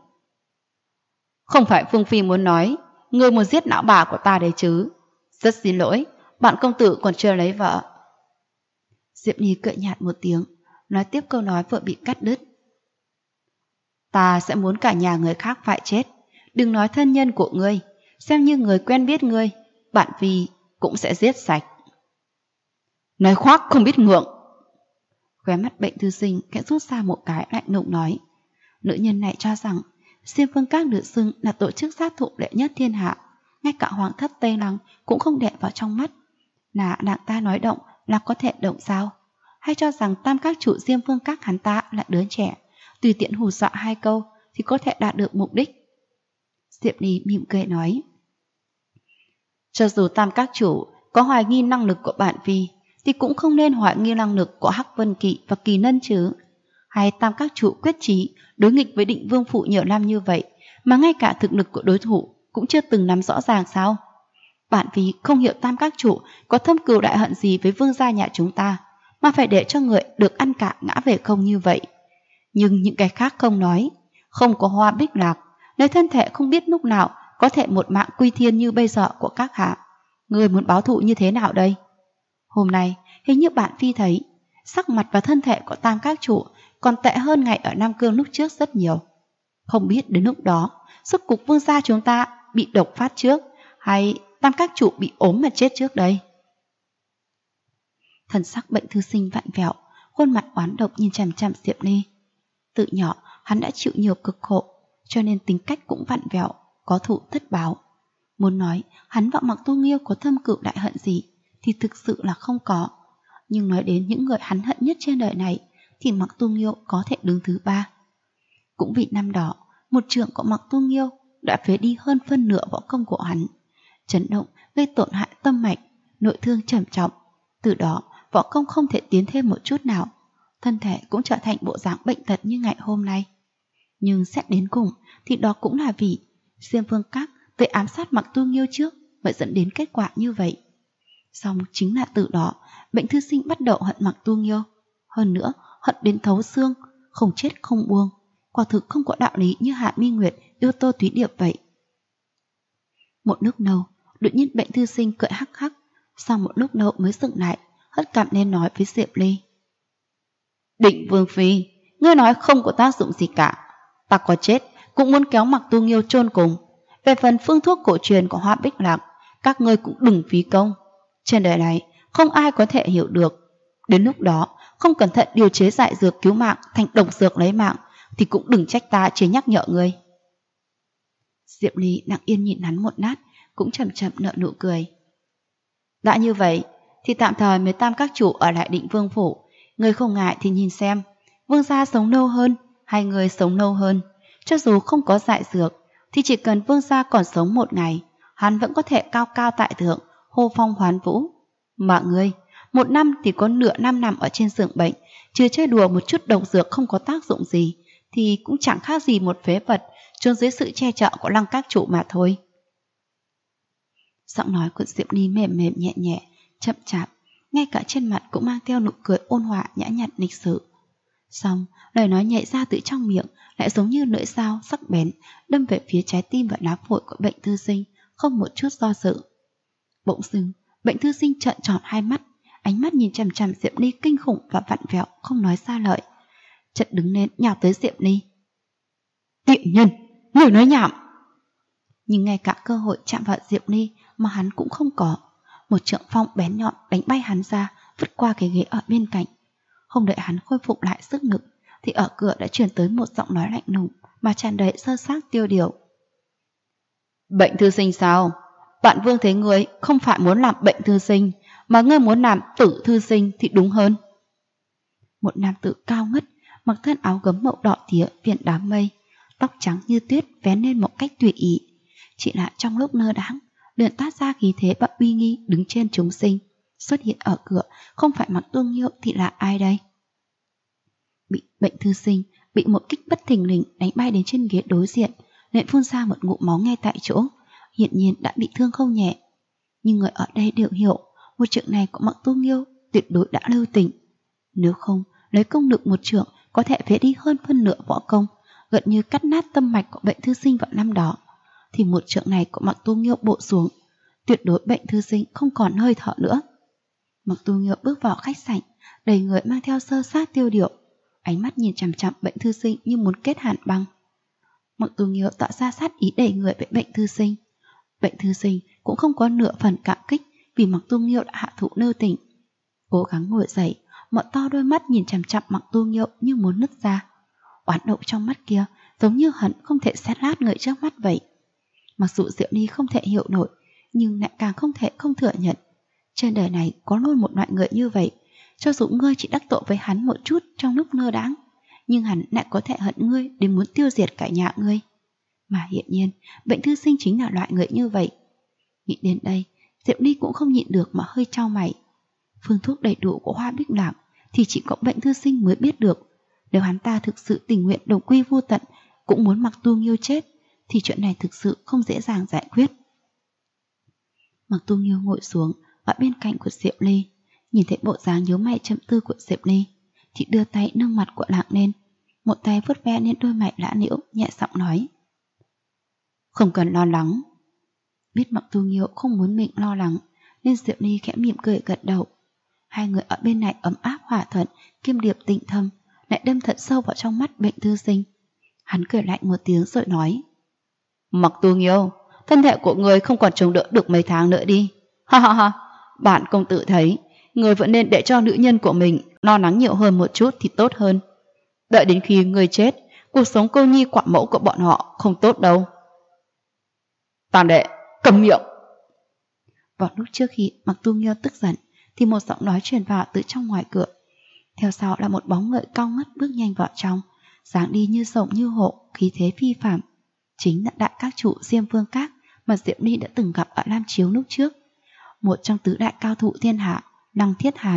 Không phải Phương Phi muốn nói ngươi muốn giết lão bà của ta đấy chứ. Rất xin lỗi, bạn công tử còn chưa lấy vợ. Diệp Ly cười nhạt một tiếng, nói tiếp câu nói vừa bị cắt đứt: Ta sẽ muốn cả nhà người khác phải chết. Đừng nói thân nhân của ngươi, xem như người quen biết ngươi, bạn Phi cũng sẽ giết sạch. Nói khoác không biết ngượng. Khóe mắt Bệnh thư sinh khẽ rút ra một cái lạnh lùng nói: Nữ nhân này cho rằng Diêm Vương Các được xưng là tổ chức sát thủ đệ nhất thiên hạ, ngay cả hoàng thất Tây Lăng cũng không để vào trong mắt. Là nàng ta nói động là có thể động sao? Hay cho rằng Tam Các chủ Diêm Vương Các hắn ta là đứa trẻ, tùy tiện hù dọa hai câu thì có thể đạt được mục đích? Diệp Ly mỉm cười nói: Cho dù Tam Các chủ có hoài nghi năng lực của bản Phi thì cũng không nên hoài nghi năng lực của Hắc Vân Kỵ và Kỳ Lân chứ. Hay Tam Các chủ quyết chí đối nghịch với Định Vương phụ nhiều năm như vậy mà ngay cả thực lực của đối thủ cũng chưa từng nắm rõ ràng sao? Bản vì không hiểu Tam Các Chủ có thâm cừu đại hận gì với vương gia nhà chúng ta, mà phải để cho người được ăn cả ngã về không như vậy. Nhưng những cái khác không nói, không có Hoa Bích Lạc, nơi thân thể không biết lúc nào có thể một mạng quy thiên như bây giờ của các hạ. Người muốn báo thù như thế nào đây? Hôm nay, hình như bản phi thấy, sắc mặt và thân thể của Tam Các Chủ còn tệ hơn ngày ở Nam Cương lúc trước rất nhiều. Không biết đến lúc đó, rốt cục vương gia chúng ta bị độc phát trước, hay Tam Các Chủ bị ốm mà chết trước đây? Thần sắc Bệnh Thư Sinh vặn vẹo, khuôn mặt oán độc nhìn chằm chằm Diệp Ly. Từ nhỏ, hắn đã chịu nhiều cực khổ, cho nên tính cách cũng vặn vẹo, có thù tất báo. Muốn nói hắn và Mặc Tu Nghiêu có thâm cừu đại hận gì thì thực sự là không có. Nhưng nói đến những người hắn hận nhất trên đời này thì Mặc Tu Nghiêu có thể đứng thứ 3. Cũng vì năm đó, một trưởng của Mặc Tu Nghiêu đã phế đi hơn phân nửa võ công của hắn, chấn động gây tổn hại tâm mạch, nội thương trầm trọng. Từ đó, võ công không thể tiến thêm một chút nào, thân thể cũng trở thành bộ dáng bệnh tật như ngày hôm nay. Nhưng xét đến cùng thì đó cũng là vì Diêm Vương Các tới ám sát Mặc Tu Nghiêu trước mới dẫn đến kết quả như vậy. Song chính là từ đó Bệnh Thư Sinh bắt đầu hận Mặc Tu Nghiêu, hơn nữa hận đến thấu xương, không chết không buông, quả thực không có đạo lý như Hạ Mi Nguyệt yêu Tô Túy Điệp vậy. Một lúc lâu, đột nhiên Bệnh Thư Sinh cười hắc hắc, sau một lúc lâu mới dừng lại, hất cằm lên nói với Diệp Ly: Định Vương Phi, ngươi nói không có tác dụng gì cả, ta có chết cũng muốn kéo Mặc Tu Nghiêu chôn cùng. Về phần phương thuốc cổ truyền của Hoa Bích Lạc, các ngươi cũng đừng phí công. Trên đời này không ai có thể hiểu được. Đến lúc đó không cẩn thận điều chế giải dược cứu mạng thành độc dược lấy mạng thì cũng đừng trách ta chế nhắc nhở ngươi. Diệp Ly lặng yên nhìn hắn một lát, cũng chậm chậm nở nụ cười. Đã như vậy thì tạm thời mấy Tam Các Chủ ở lại Định Vương phủ. Ngươi không ngại thì nhìn xem vương gia sống lâu hơn hay người sống lâu hơn. Cho dù không có giải dược thì chỉ cần vương gia còn sống một ngày, hắn vẫn có thể cao cao tại thượng, hô phong hoán vũ. Mà ngươi, một năm thì có nửa năm nằm ở trên giường bệnh, chưa chơi đùa một chút độc dược không có tác dụng gì, thì cũng chẳng khác gì một phế vật trốn dưới sự che chở của Lăng Các Chủ mà thôi. Giọng nói của Diệp Ly mềm mềm nhẹ nhẹ, chậm chạp, ngay cả trên mặt cũng mang theo nụ cười ôn hòa nhã nhặn lịch sự. Xong, lời nói nhẹ ra từ trong miệng lại giống như lưỡi dao sắc bén đâm về phía trái tim và lá phổi của Bệnh Thư Sinh, không một chút do dự. Bỗng dưng, Bệnh Thư Sinh trợn tròn hai mắt, ánh mắt nhìn chằm chằm Diệp Ly kinh khủng và vặn vẹo, không nói ra lời. Chợt đứng lên nhào tới Diệp Ly. Tiện nhân, người nói nhảm! Nhưng ngay cả cơ hội chạm vào Diệp Ly mà hắn cũng không có. Một trượng phong bén nhọn đánh bay hắn ra, vứt qua cái ghế ở bên cạnh. Không đợi hắn khôi phục lại sức lực thì ở cửa đã truyền tới một giọng nói lạnh lùng mà tràn đầy sơ xác tiêu điều. Bệnh Thư Sinh sao? Bạn Vương thấy ngươi không phải muốn làm Bệnh Thư Sinh, mà ngươi muốn làm Tử Thư Sinh thì đúng hơn. Một nam tử cao ngất, mặc thân áo gấm màu đỏ tía viền đám mây, tóc trắng như tuyết vén lên một cách tùy ý. Chỉ là trong lúc lơ đãng liền toát ra khí thế và uy nghi đứng trên chúng sinh. Xuất hiện ở cửa không phải Mặc Tu Nghiêu thì là ai đây? Bệnh Thư Sinh bị một kích bất thình lình đánh bay đến trên ghế đối diện, liền phun ra một ngụm máu ngay tại chỗ, hiển nhiên đã bị thương không nhẹ. Nhưng người ở đây đều hiểu một trượng này của Mặc Tu Nghiêu tuyệt đối đã lưu tình. Nếu không lấy công lực một trượng có thể phế đi hơn phân nửa võ công, gần như cắt nát tâm mạch của Bệnh Thư Sinh vào năm đó, thì một trượng này của Mặc Tu Nghiêu bộ xuống, tuyệt đối Bệnh Thư Sinh không còn hơi thở nữa. Mặc Tu Nghiêu bước vào khách sạn, đầy người mang theo sơ sát tiêu điệu, ánh mắt nhìn chằm chằm Bệnh Thư Sinh như muốn kết hàn băng. Mặc Tu Nghiêu tỏ ra sát ý đầy người với Bệnh Thư Sinh. Bệnh Thư Sinh cũng không có nửa phần cảm kích vì Mặc Tu Nghiêu đã hạ thủ lưu tình. Cố gắng ngồi dậy, mở to đôi mắt nhìn chằm chằm Mặc Tu Nghiêu như muốn nứt ra. Oán độc trong mắt kia giống như hận không thể xé nát người trước mắt vậy. Mặc dù Diệu Ly không thể hiểu nổi, nhưng lại càng không thể không thừa nhận. Trên đời này có luôn một loại người như vậy, cho dù ngươi chỉ đắc tội với hắn một chút trong lúc lơ đãng, nhưng hắn lại có thể hận ngươi đến muốn tiêu diệt cả nhà ngươi. Mà hiển nhiên, Bệnh Thư Sinh chính là loại người như vậy. Nghĩ đến đây, Diệu Ly cũng không nhịn được mà hơi chau mày. Phương thuốc đầy đủ của Hoa Bích Lạc thì chỉ có Bệnh Thư Sinh mới biết được. Nếu hắn ta thực sự tình nguyện đồng quy vô tận, cũng muốn Mặc Tu Nghiêu chết, thì chuyện này thực sự không dễ dàng giải quyết. Mặc Tu Nghiêu ngồi xuống ở bên cạnh của Diệp Ly, nhìn thấy bộ dáng nhíu mày chậm tư của Diệp Ly thì đưa tay nâng mặt của nàng lên, một tay vuốt ve lên đôi mày lã liễu, nhẹ giọng nói: "Không cần lo lắng." Biết Mặc Tu Nghiêu không muốn mình lo lắng nên Diệp Ly khẽ mỉm cười gật đầu. Hai người ở bên này ấm áp hòa thuận, kiêm điệp tình thâm, lại đâm thật sâu vào trong mắt bệnh thư sinh. Hắn cười lạnh một tiếng rồi nói: "Mặc Tu Nghiêu, thân thể của người không còn chống đỡ được mấy tháng nữa đi. Ha ha ha, bản công tử thấy người vẫn nên để cho nữ nhân của mình lo lắng nhiều hơn một chút thì tốt hơn. Đợi đến khi người chết, cuộc sống cô nhi quả mẫu của bọn họ không tốt đâu." "Tàng đệ, cầm miệng!" Vào lúc trước khi Mặc Tu Nghiêu tức giận thì một giọng nói truyền vào từ trong ngoài cửa. Theo sau là một bóng người cao ngất bước nhanh vào trong, dáng đi như rồng như hộ, khí thế phi phàm. Chính là đại các chủ Diêm Vương Các mà Diệp Ly đã từng gặp ở Lam Chiếu lúc trước, một trong tứ đại cao thủ thiên hạ, Lăng Thiết Hàn.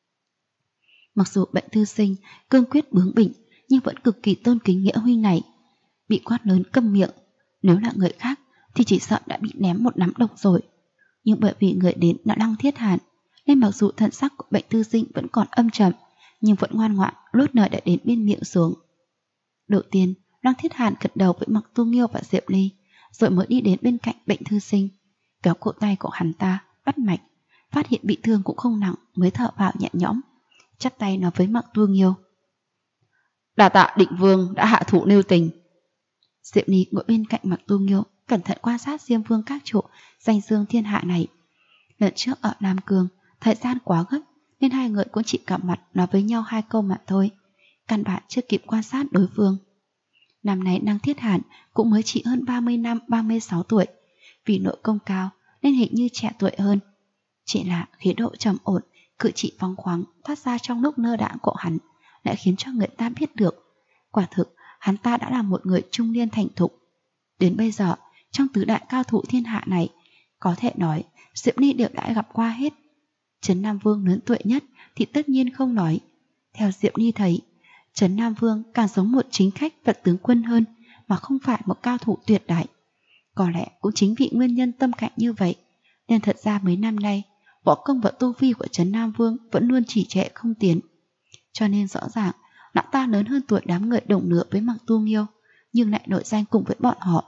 Mặc dù bệnh thư sinh cương quyết bướng bỉnh nhưng vẫn cực kỳ tôn kính nghĩa huynh này. Bị quát lớn câm miệng, nếu là người khác thì chỉ sợ đã bị ném một nắm độc rồi. Nhưng bởi vì người đến là Lăng Thiết Hàn nên mặc dù thần sắc của bệnh thư sinh vẫn còn âm trầm nhưng vẫn ngoan ngoãn lốt lời đã đến bên miệng xuống. Đầu tiên, Lăng Thiết Hàn gật đầu với Mặc Tu Nghiêu và Diệp Ly, rồi mới đi đến bên cạnh bệnh thư sinh, kéo cổ tay của hắn ta, bắt mạch, phát hiện bị thương cũng không nặng mới thở vào nhẹ nhõm, chắp tay nói với Mặc Tu Nghiêu: "Đa tạ Định Vương đã hạ thủ lưu tình." Diệp Ly ngồi bên cạnh Mặc Tu Nghiêu, cẩn thận quan sát Diêm Vương Các chủ danh dương thiên hạ này. Lần trước ở Nam Cương, thời gian quá gấp nên hai người cũng chỉ gặp mặt nói với nhau 2 câu mà thôi, căn bản chưa kịp quan sát đối phương. Năm nay Lăng Thiết Hàn cũng mới chỉ hơn 30 năm, 36 tuổi, vì nội công cao nên hình như trẻ tuổi hơn. Chỉ là khí độ trầm ổn, cử chỉ phóng khoáng thoát ra trong lúc nơ đãng của hắn lại khiến cho người ta biết được, quả thực hắn ta đã là một người trung niên thành thục. Đến bây giờ, trong tứ đại cao thủ thiên hạ này, có thể nói Diệp Ly đều đã gặp qua hết. Trấn Nam Vương lớn tuổi nhất thì tất nhiên không nói. Theo Diệp Ly thấy, Trấn Nam Vương càng giống một chính khách và tướng quân hơn mà không phải một cao thủ tuyệt đại. Có lẽ cũng chính vì nguyên nhân tâm cảnh như vậy nên thật ra mấy năm nay võ công và tu vi của Trấn Nam Vương vẫn luôn trì trệ không tiến. Cho nên rõ ràng lão ta lớn hơn tuổi đám người đồng lứa với Mặc Tu Nghiêu nhưng lại nổi danh cùng với bọn họ.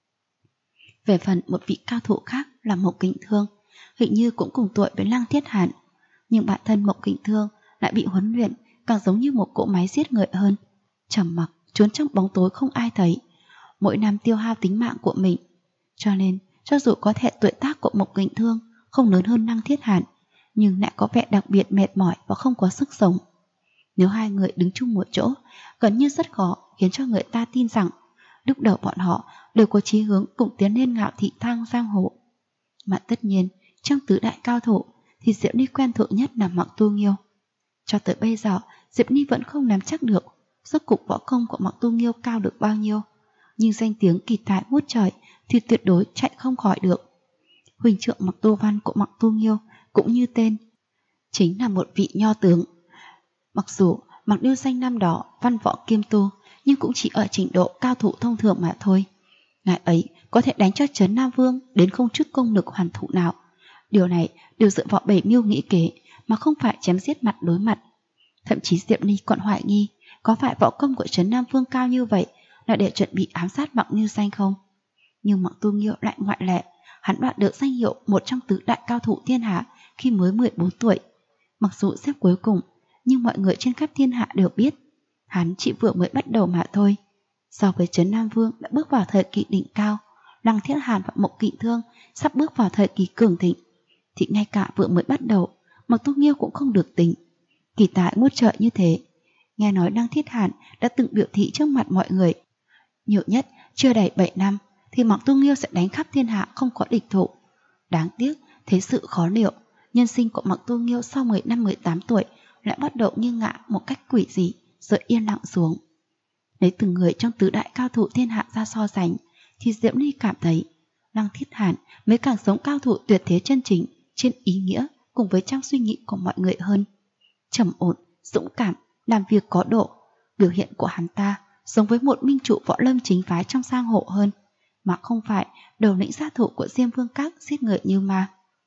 Về phần một vị cao thủ khác là Mộc Kình Thương, hình như cũng cùng tuổi với Lăng Thiết Hàn, nhưng bản thân Mộc Kình Thương lại bị huấn luyện càng giống như một cỗ máy giết người hơn, trầm mặc trốn trong bóng tối không ai thấy, mỗi năm tiêu hao tính mạng của mình. Cho nên cho dù có thể tuổi tác của Mộc Kình Thương không lớn hơn Lăng Thiết Hàn, nhưng lại có vẻ đặc biệt mệt mỏi và không có sức sống. Nếu hai người đứng chung một chỗ, gần như rất khó khiến cho người ta tin rằng lúc đầu bọn họ đều có chí hướng cùng tiến lên ngạo thị thang giang hồ. Mà tất nhiên, trong tứ đại cao thủ thì Diệp Ly quen thuộc nhất là Mặc Tu Nghiêu. Cho tới bây giờ, Diệp Ly vẫn không nắm chắc được rốt cục võ công của Mặc Tu Nghiêu cao được bao nhiêu, nhưng danh tiếng kỳ tài ngút trời thì tuyệt đối chạy không khỏi được. Huynh trưởng Mặc Tu Văn của Mặc Tu Nghiêu cũng như tên, chính là một vị nho tướng. Mặc dù Mặc Điêu Danh năm đó văn võ kiêm tu, nhưng cũng chỉ ở trình độ cao thủ thông thường mà thôi. Ngài ấy có thể đánh cho Trấn Nam Vương đến không chút công lực hoàn thủ nào. Điều này đều dựa vào bày mưu nghĩ kế mà không phải chém giết mặt đối mặt. Thậm chí Diệp Ly còn hoài nghi có phải võ công của Trấn Nam Vương cao như vậy là để chuẩn bị ám sát Mặc Điêu Danh không? Nhưng Mặc Tu Nghiêu lại ngoại lệ, hắn đoạt được danh hiệu một trong tứ đại cao thủ thiên hạ khi mới 14 tuổi. Mặc dù xếp cuối cùng, nhưng mọi người trên khắp thiên hạ đều biết hắn chỉ vừa mới bắt đầu mà thôi. So với Trấn Nam Vương đã bước vào thời kỳ đỉnh cao, Lăng Thiết Hàn và Mộc Kình Thương sắp bước vào thời kỳ cường thịnh, thì ngay cả vừa mới bắt đầu Mặc Tu Nghiêu cũng không được tính. Kỳ tài ngút trời như thế, nghe nói Lăng Thiết Hàn đã từng biểu thị trước mặt mọi người, nhiều nhất chưa đầy 7 năm thì Mặc Tu Nghiêu sẽ đánh khắp thiên hạ không có địch thủ. Đáng tiếc thế sự khó liệu, nhân sinh của Mặc Tu Nghiêu sau 10 năm 18 tuổi lại bắt đầu nghiêng ngã một cách quỷ dị rồi yên lặng xuống. Lấy từng người trong tứ đại cao thủ thiên hạ ra so sánh thì Diễm Ly cảm thấy Lăng Thiết Hàn mới càng giống cao thủ tuyệt thế chân chính trên ý nghĩa cùng với trong suy nghĩ của mọi người hơn. Trầm ổn, dũng cảm, làm việc có độ, biểu hiện của hắn ta giống với một minh trụ võ lâm chính phái trong giang hồ hơn, mà không phải đầu lĩnh sát thủ của Diêm Vương Các giết người như ma.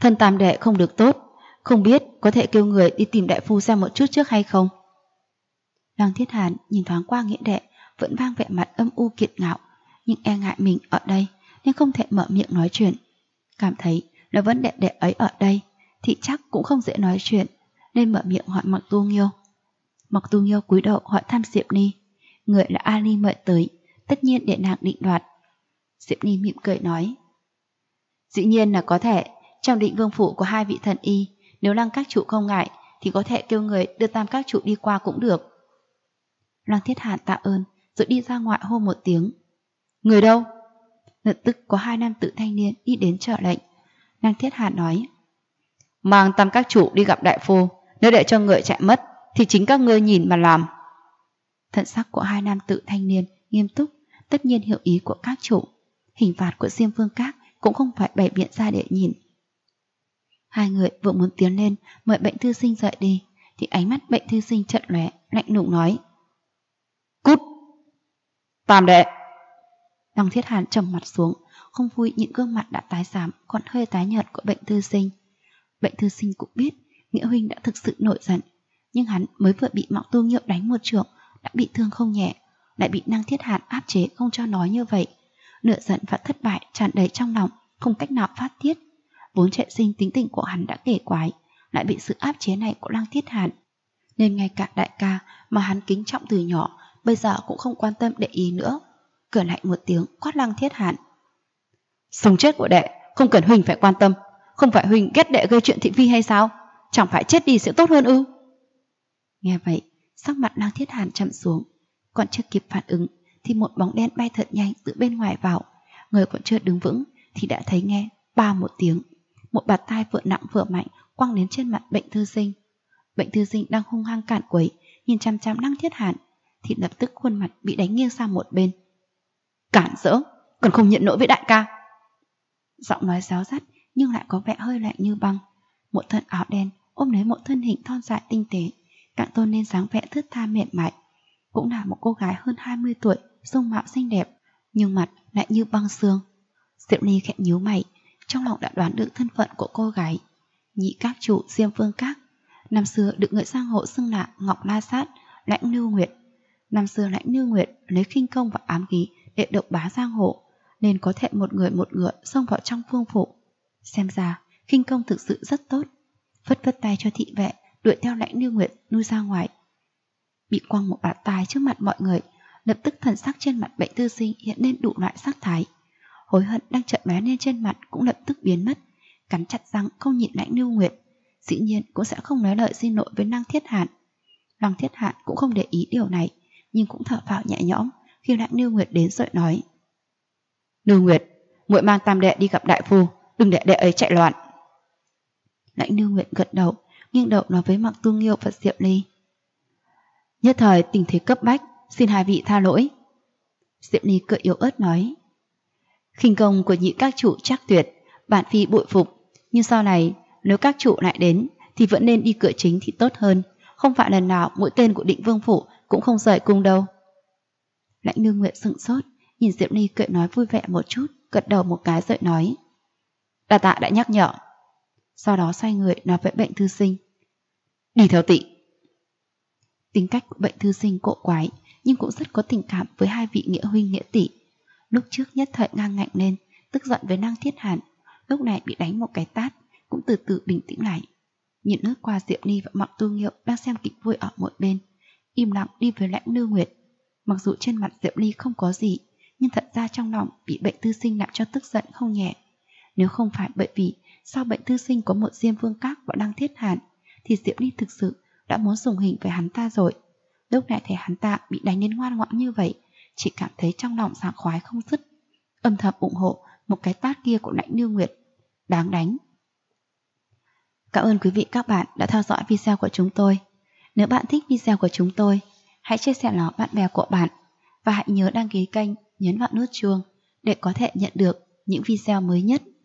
Thân tam đệ không được tốt, không biết có thể kêu người đi tìm đại phu xem một chút trước hay không? Lăng Thiết Hàn nhìn thoáng qua Nghĩa đệ, vẫn vang vẻ mặt âm u kiệt ngạo, nhưng e ngại mình ở đây nên không thể mở miệng nói chuyện. Cảm thấy nếu vấn đệ ấy ở đây thì chắc cũng không dễ nói chuyện, nên mở miệng hỏi Mặc Tu Nghiêu. Mặc Tu Nghiêu cúi đầu hỏi thăm Diệp Ni. Người là Ali mời tới, tất nhiên để nàng định đoạt. Diệp Ni mỉm cười nói: Dĩ nhiên là có thể. Trong Định Vương phủ có 2 vị thần y, nếu Lăng các chủ không ngại thì có thể kêu người đưa Tam các chủ đi qua cũng được. Lăng Thiết Hàn tạ ơn rồi đi ra ngoại hô một tiếng: Người đâu? Lập tức có 2 nam tử thanh niên đi đến chờ lệnh. Lăng Thiết Hàn nói: Mang Tam các chủ đi gặp đại phu, nếu để cho người chạy mất thì chính các ngươi nhìn mà làm. Thần sắc của 2 nam tử thanh niên nghiêm túc, tất nhiên hiểu ý của các chủ. Hình phạt của Diêm Vương Các cũng không phải bày biện ra để nhìn. 2 người vừa muốn tiến lên mời Bệnh thư sinh dậy đi, thì ánh mắt Bệnh thư sinh chợt lóe, lạnh lùng nói: Cút! Tam đệ! Lăng Thiết Hàn trầm mặt xuống, không vui nhìn gương mặt đã tái xám còn hơi tái nhợt của Bệnh thư sinh. Bệnh thư sinh cũng biết Nghĩa huynh đã thực sự nổi giận, nhưng hắn mới vừa bị Mặc Tu Nghiêu đánh một trượng, đã bị thương không nhẹ, lại bị Lăng Thiết Hàn áp chế không cho nói như vậy. Nửa giận và thất bại tràn đầy trong lòng, không cách nào phát tiết. Vốn trẻ sinh tính tình của hắn đã kể quái, lại bị sự áp chế này của Lăng Thiết Hàn, nên ngay cả đại ca mà hắn kính trọng từ nhỏ bây giờ cũng không quan tâm để ý nữa. Cười lạnh một tiếng quát Lăng Thiết Hàn: Sống chết của đệ không cần huynh phải quan tâm. Không phải huynh ghét đệ gây chuyện thị phi hay sao? Chẳng phải chết đi sẽ tốt hơn ư? Nghe vậy, sắc mặt Lăng Thiết Hàn trầm xuống, còn chưa kịp phản ứng thì một bóng đen bay thật nhanh từ bên ngoài vào. Người còn chưa đứng vững thì đã thấy nghe ba một tiếng, một bạt tai vừa nặng vừa mạnh quăng đến trên mặt Bệnh thư sinh. Bệnh thư sinh đang hung hăng cản quấy, nhìn chăm chăm Lăng Thiết Hàn thì lập tức khuôn mặt bị đánh nghiêng sang một bên. Cản rỡ, còn không nhận nỗi với đại ca. Giọng nói réo rắt nhưng lại có vẻ hơi lạnh như băng. Một thân áo đen ôm lấy một thân hình thon dài tinh tế, càng tôn nên dáng vẻ thướt tha mềm mại. Cũng là một cô gái hơn 20 tuổi, dung mạo xinh đẹp, nhưng mặt lại như băng xương. Diệp Ly khẽ nhíu mày, trong lòng đã đoán được thân phận của cô gái. Nhị các chủ Diêm Vương Các, năm xưa được người giang hồ xưng là Ngọc La Sát, Lãnh Nưu Nguyệt. Năm xưa Lãnh Nưu Nguyệt lấy khinh công và ám khí để độc bá giang hồ, nên có thể một người một ngựa xông vào trong vương phủ. Xem ra khinh công thực sự rất tốt. Phất phất tay cho thị vệ đuổi theo Lãnh Nưu Nguyệt lui ra ngoài. Bị quăng một bạt tai trước mặt mọi người, lập tức thần sắc trên mặt Bệnh thư sinh hiện lên đủ loại sắc thái. Hối hận đang chợt lóe lên trên mặt cũng lập tức biến mất, cắn chặt răng không nhìn Lãnh Nưu Nguyệt, dĩ nhiên cũng sẽ không nói lời xin lỗi với Lăng Thiết Hàn. Lăng Thiết Hàn cũng không để ý điều này, nhưng cũng thở phào nhẹ nhõm khi Lãnh Nưu Nguyệt đến rồi nói: Nưu Nguyệt, muội mang Tam đệ đi gặp đại phu, đừng để đệ ấy chạy loạn. Lãnh Nưu Nguyệt gật đầu, nghiêng đầu nói với Mặc Tu Nghiêu và Diệp Ly: Nhất thời tình thế cấp bách, xin 2 vị tha lỗi. Diệp Ly cười yếu ớt nói: Khinh công của nhị các chủ chắc tuyệt, bản phi bội phục, nhưng sau này nếu các chủ lại đến thì vẫn nên đi cửa chính thì tốt hơn, không phải lần nào mũi tên của Định Vương phủ cũng không rời cung đâu. Lãnh Nưu Nguyệt sững sốt, nhìn Diệp Ly cười nói vui vẻ một chút, gật đầu một cái rồi nói: Đa tạ đã nhắc nhở. Sau đó xoay người nói với Bệnh thư sinh: Đi theo tỷ. Tính cách của Bệnh thư sinh cộ quái, nhưng cũng rất có tình cảm với 2 vị nghĩa huynh nghĩa tỷ. Lúc trước nhất thời ngang ngạnh lên, tức giận với Lăng Thiết Hàn, lúc này bị đánh một cái tát, cũng từ từ bình tĩnh lại. Nhìn lướt qua Diệp Ly và Mặc Tu Nghiêu đang xem kịch vui ở một bên, im lặng đi với Lãnh Nưu Nguyệt. Mặc dù trên mặt Diệp Ly không có gì, nhưng thật ra trong lòng bị Bệnh thư sinh làm cho tức giận không nhẹ. Nếu không phải bởi vì sau Bệnh thư sinh có một Diêm Vương Các và Lăng Thiết Hàn, thì Diệp Ly thực sự đã muốn dùng hình với hắn ta rồi. Lúc này thấy hắn ta bị đánh đến ngoan ngoãn như vậy, chỉ cảm thấy trong lòng sảng khoái không dứt, âm thầm ủng hộ một cái tát kia của Lãnh Nưu Nguyệt. Đáng đánh. Cảm ơn quý vị các bạn đã theo dõi video của chúng tôi. Nếu bạn thích video của chúng tôi, hãy chia sẻ nó bạn bè của bạn và hãy nhớ đăng ký kênh, nhấn vào nút chuông để có thể nhận được những video mới nhất.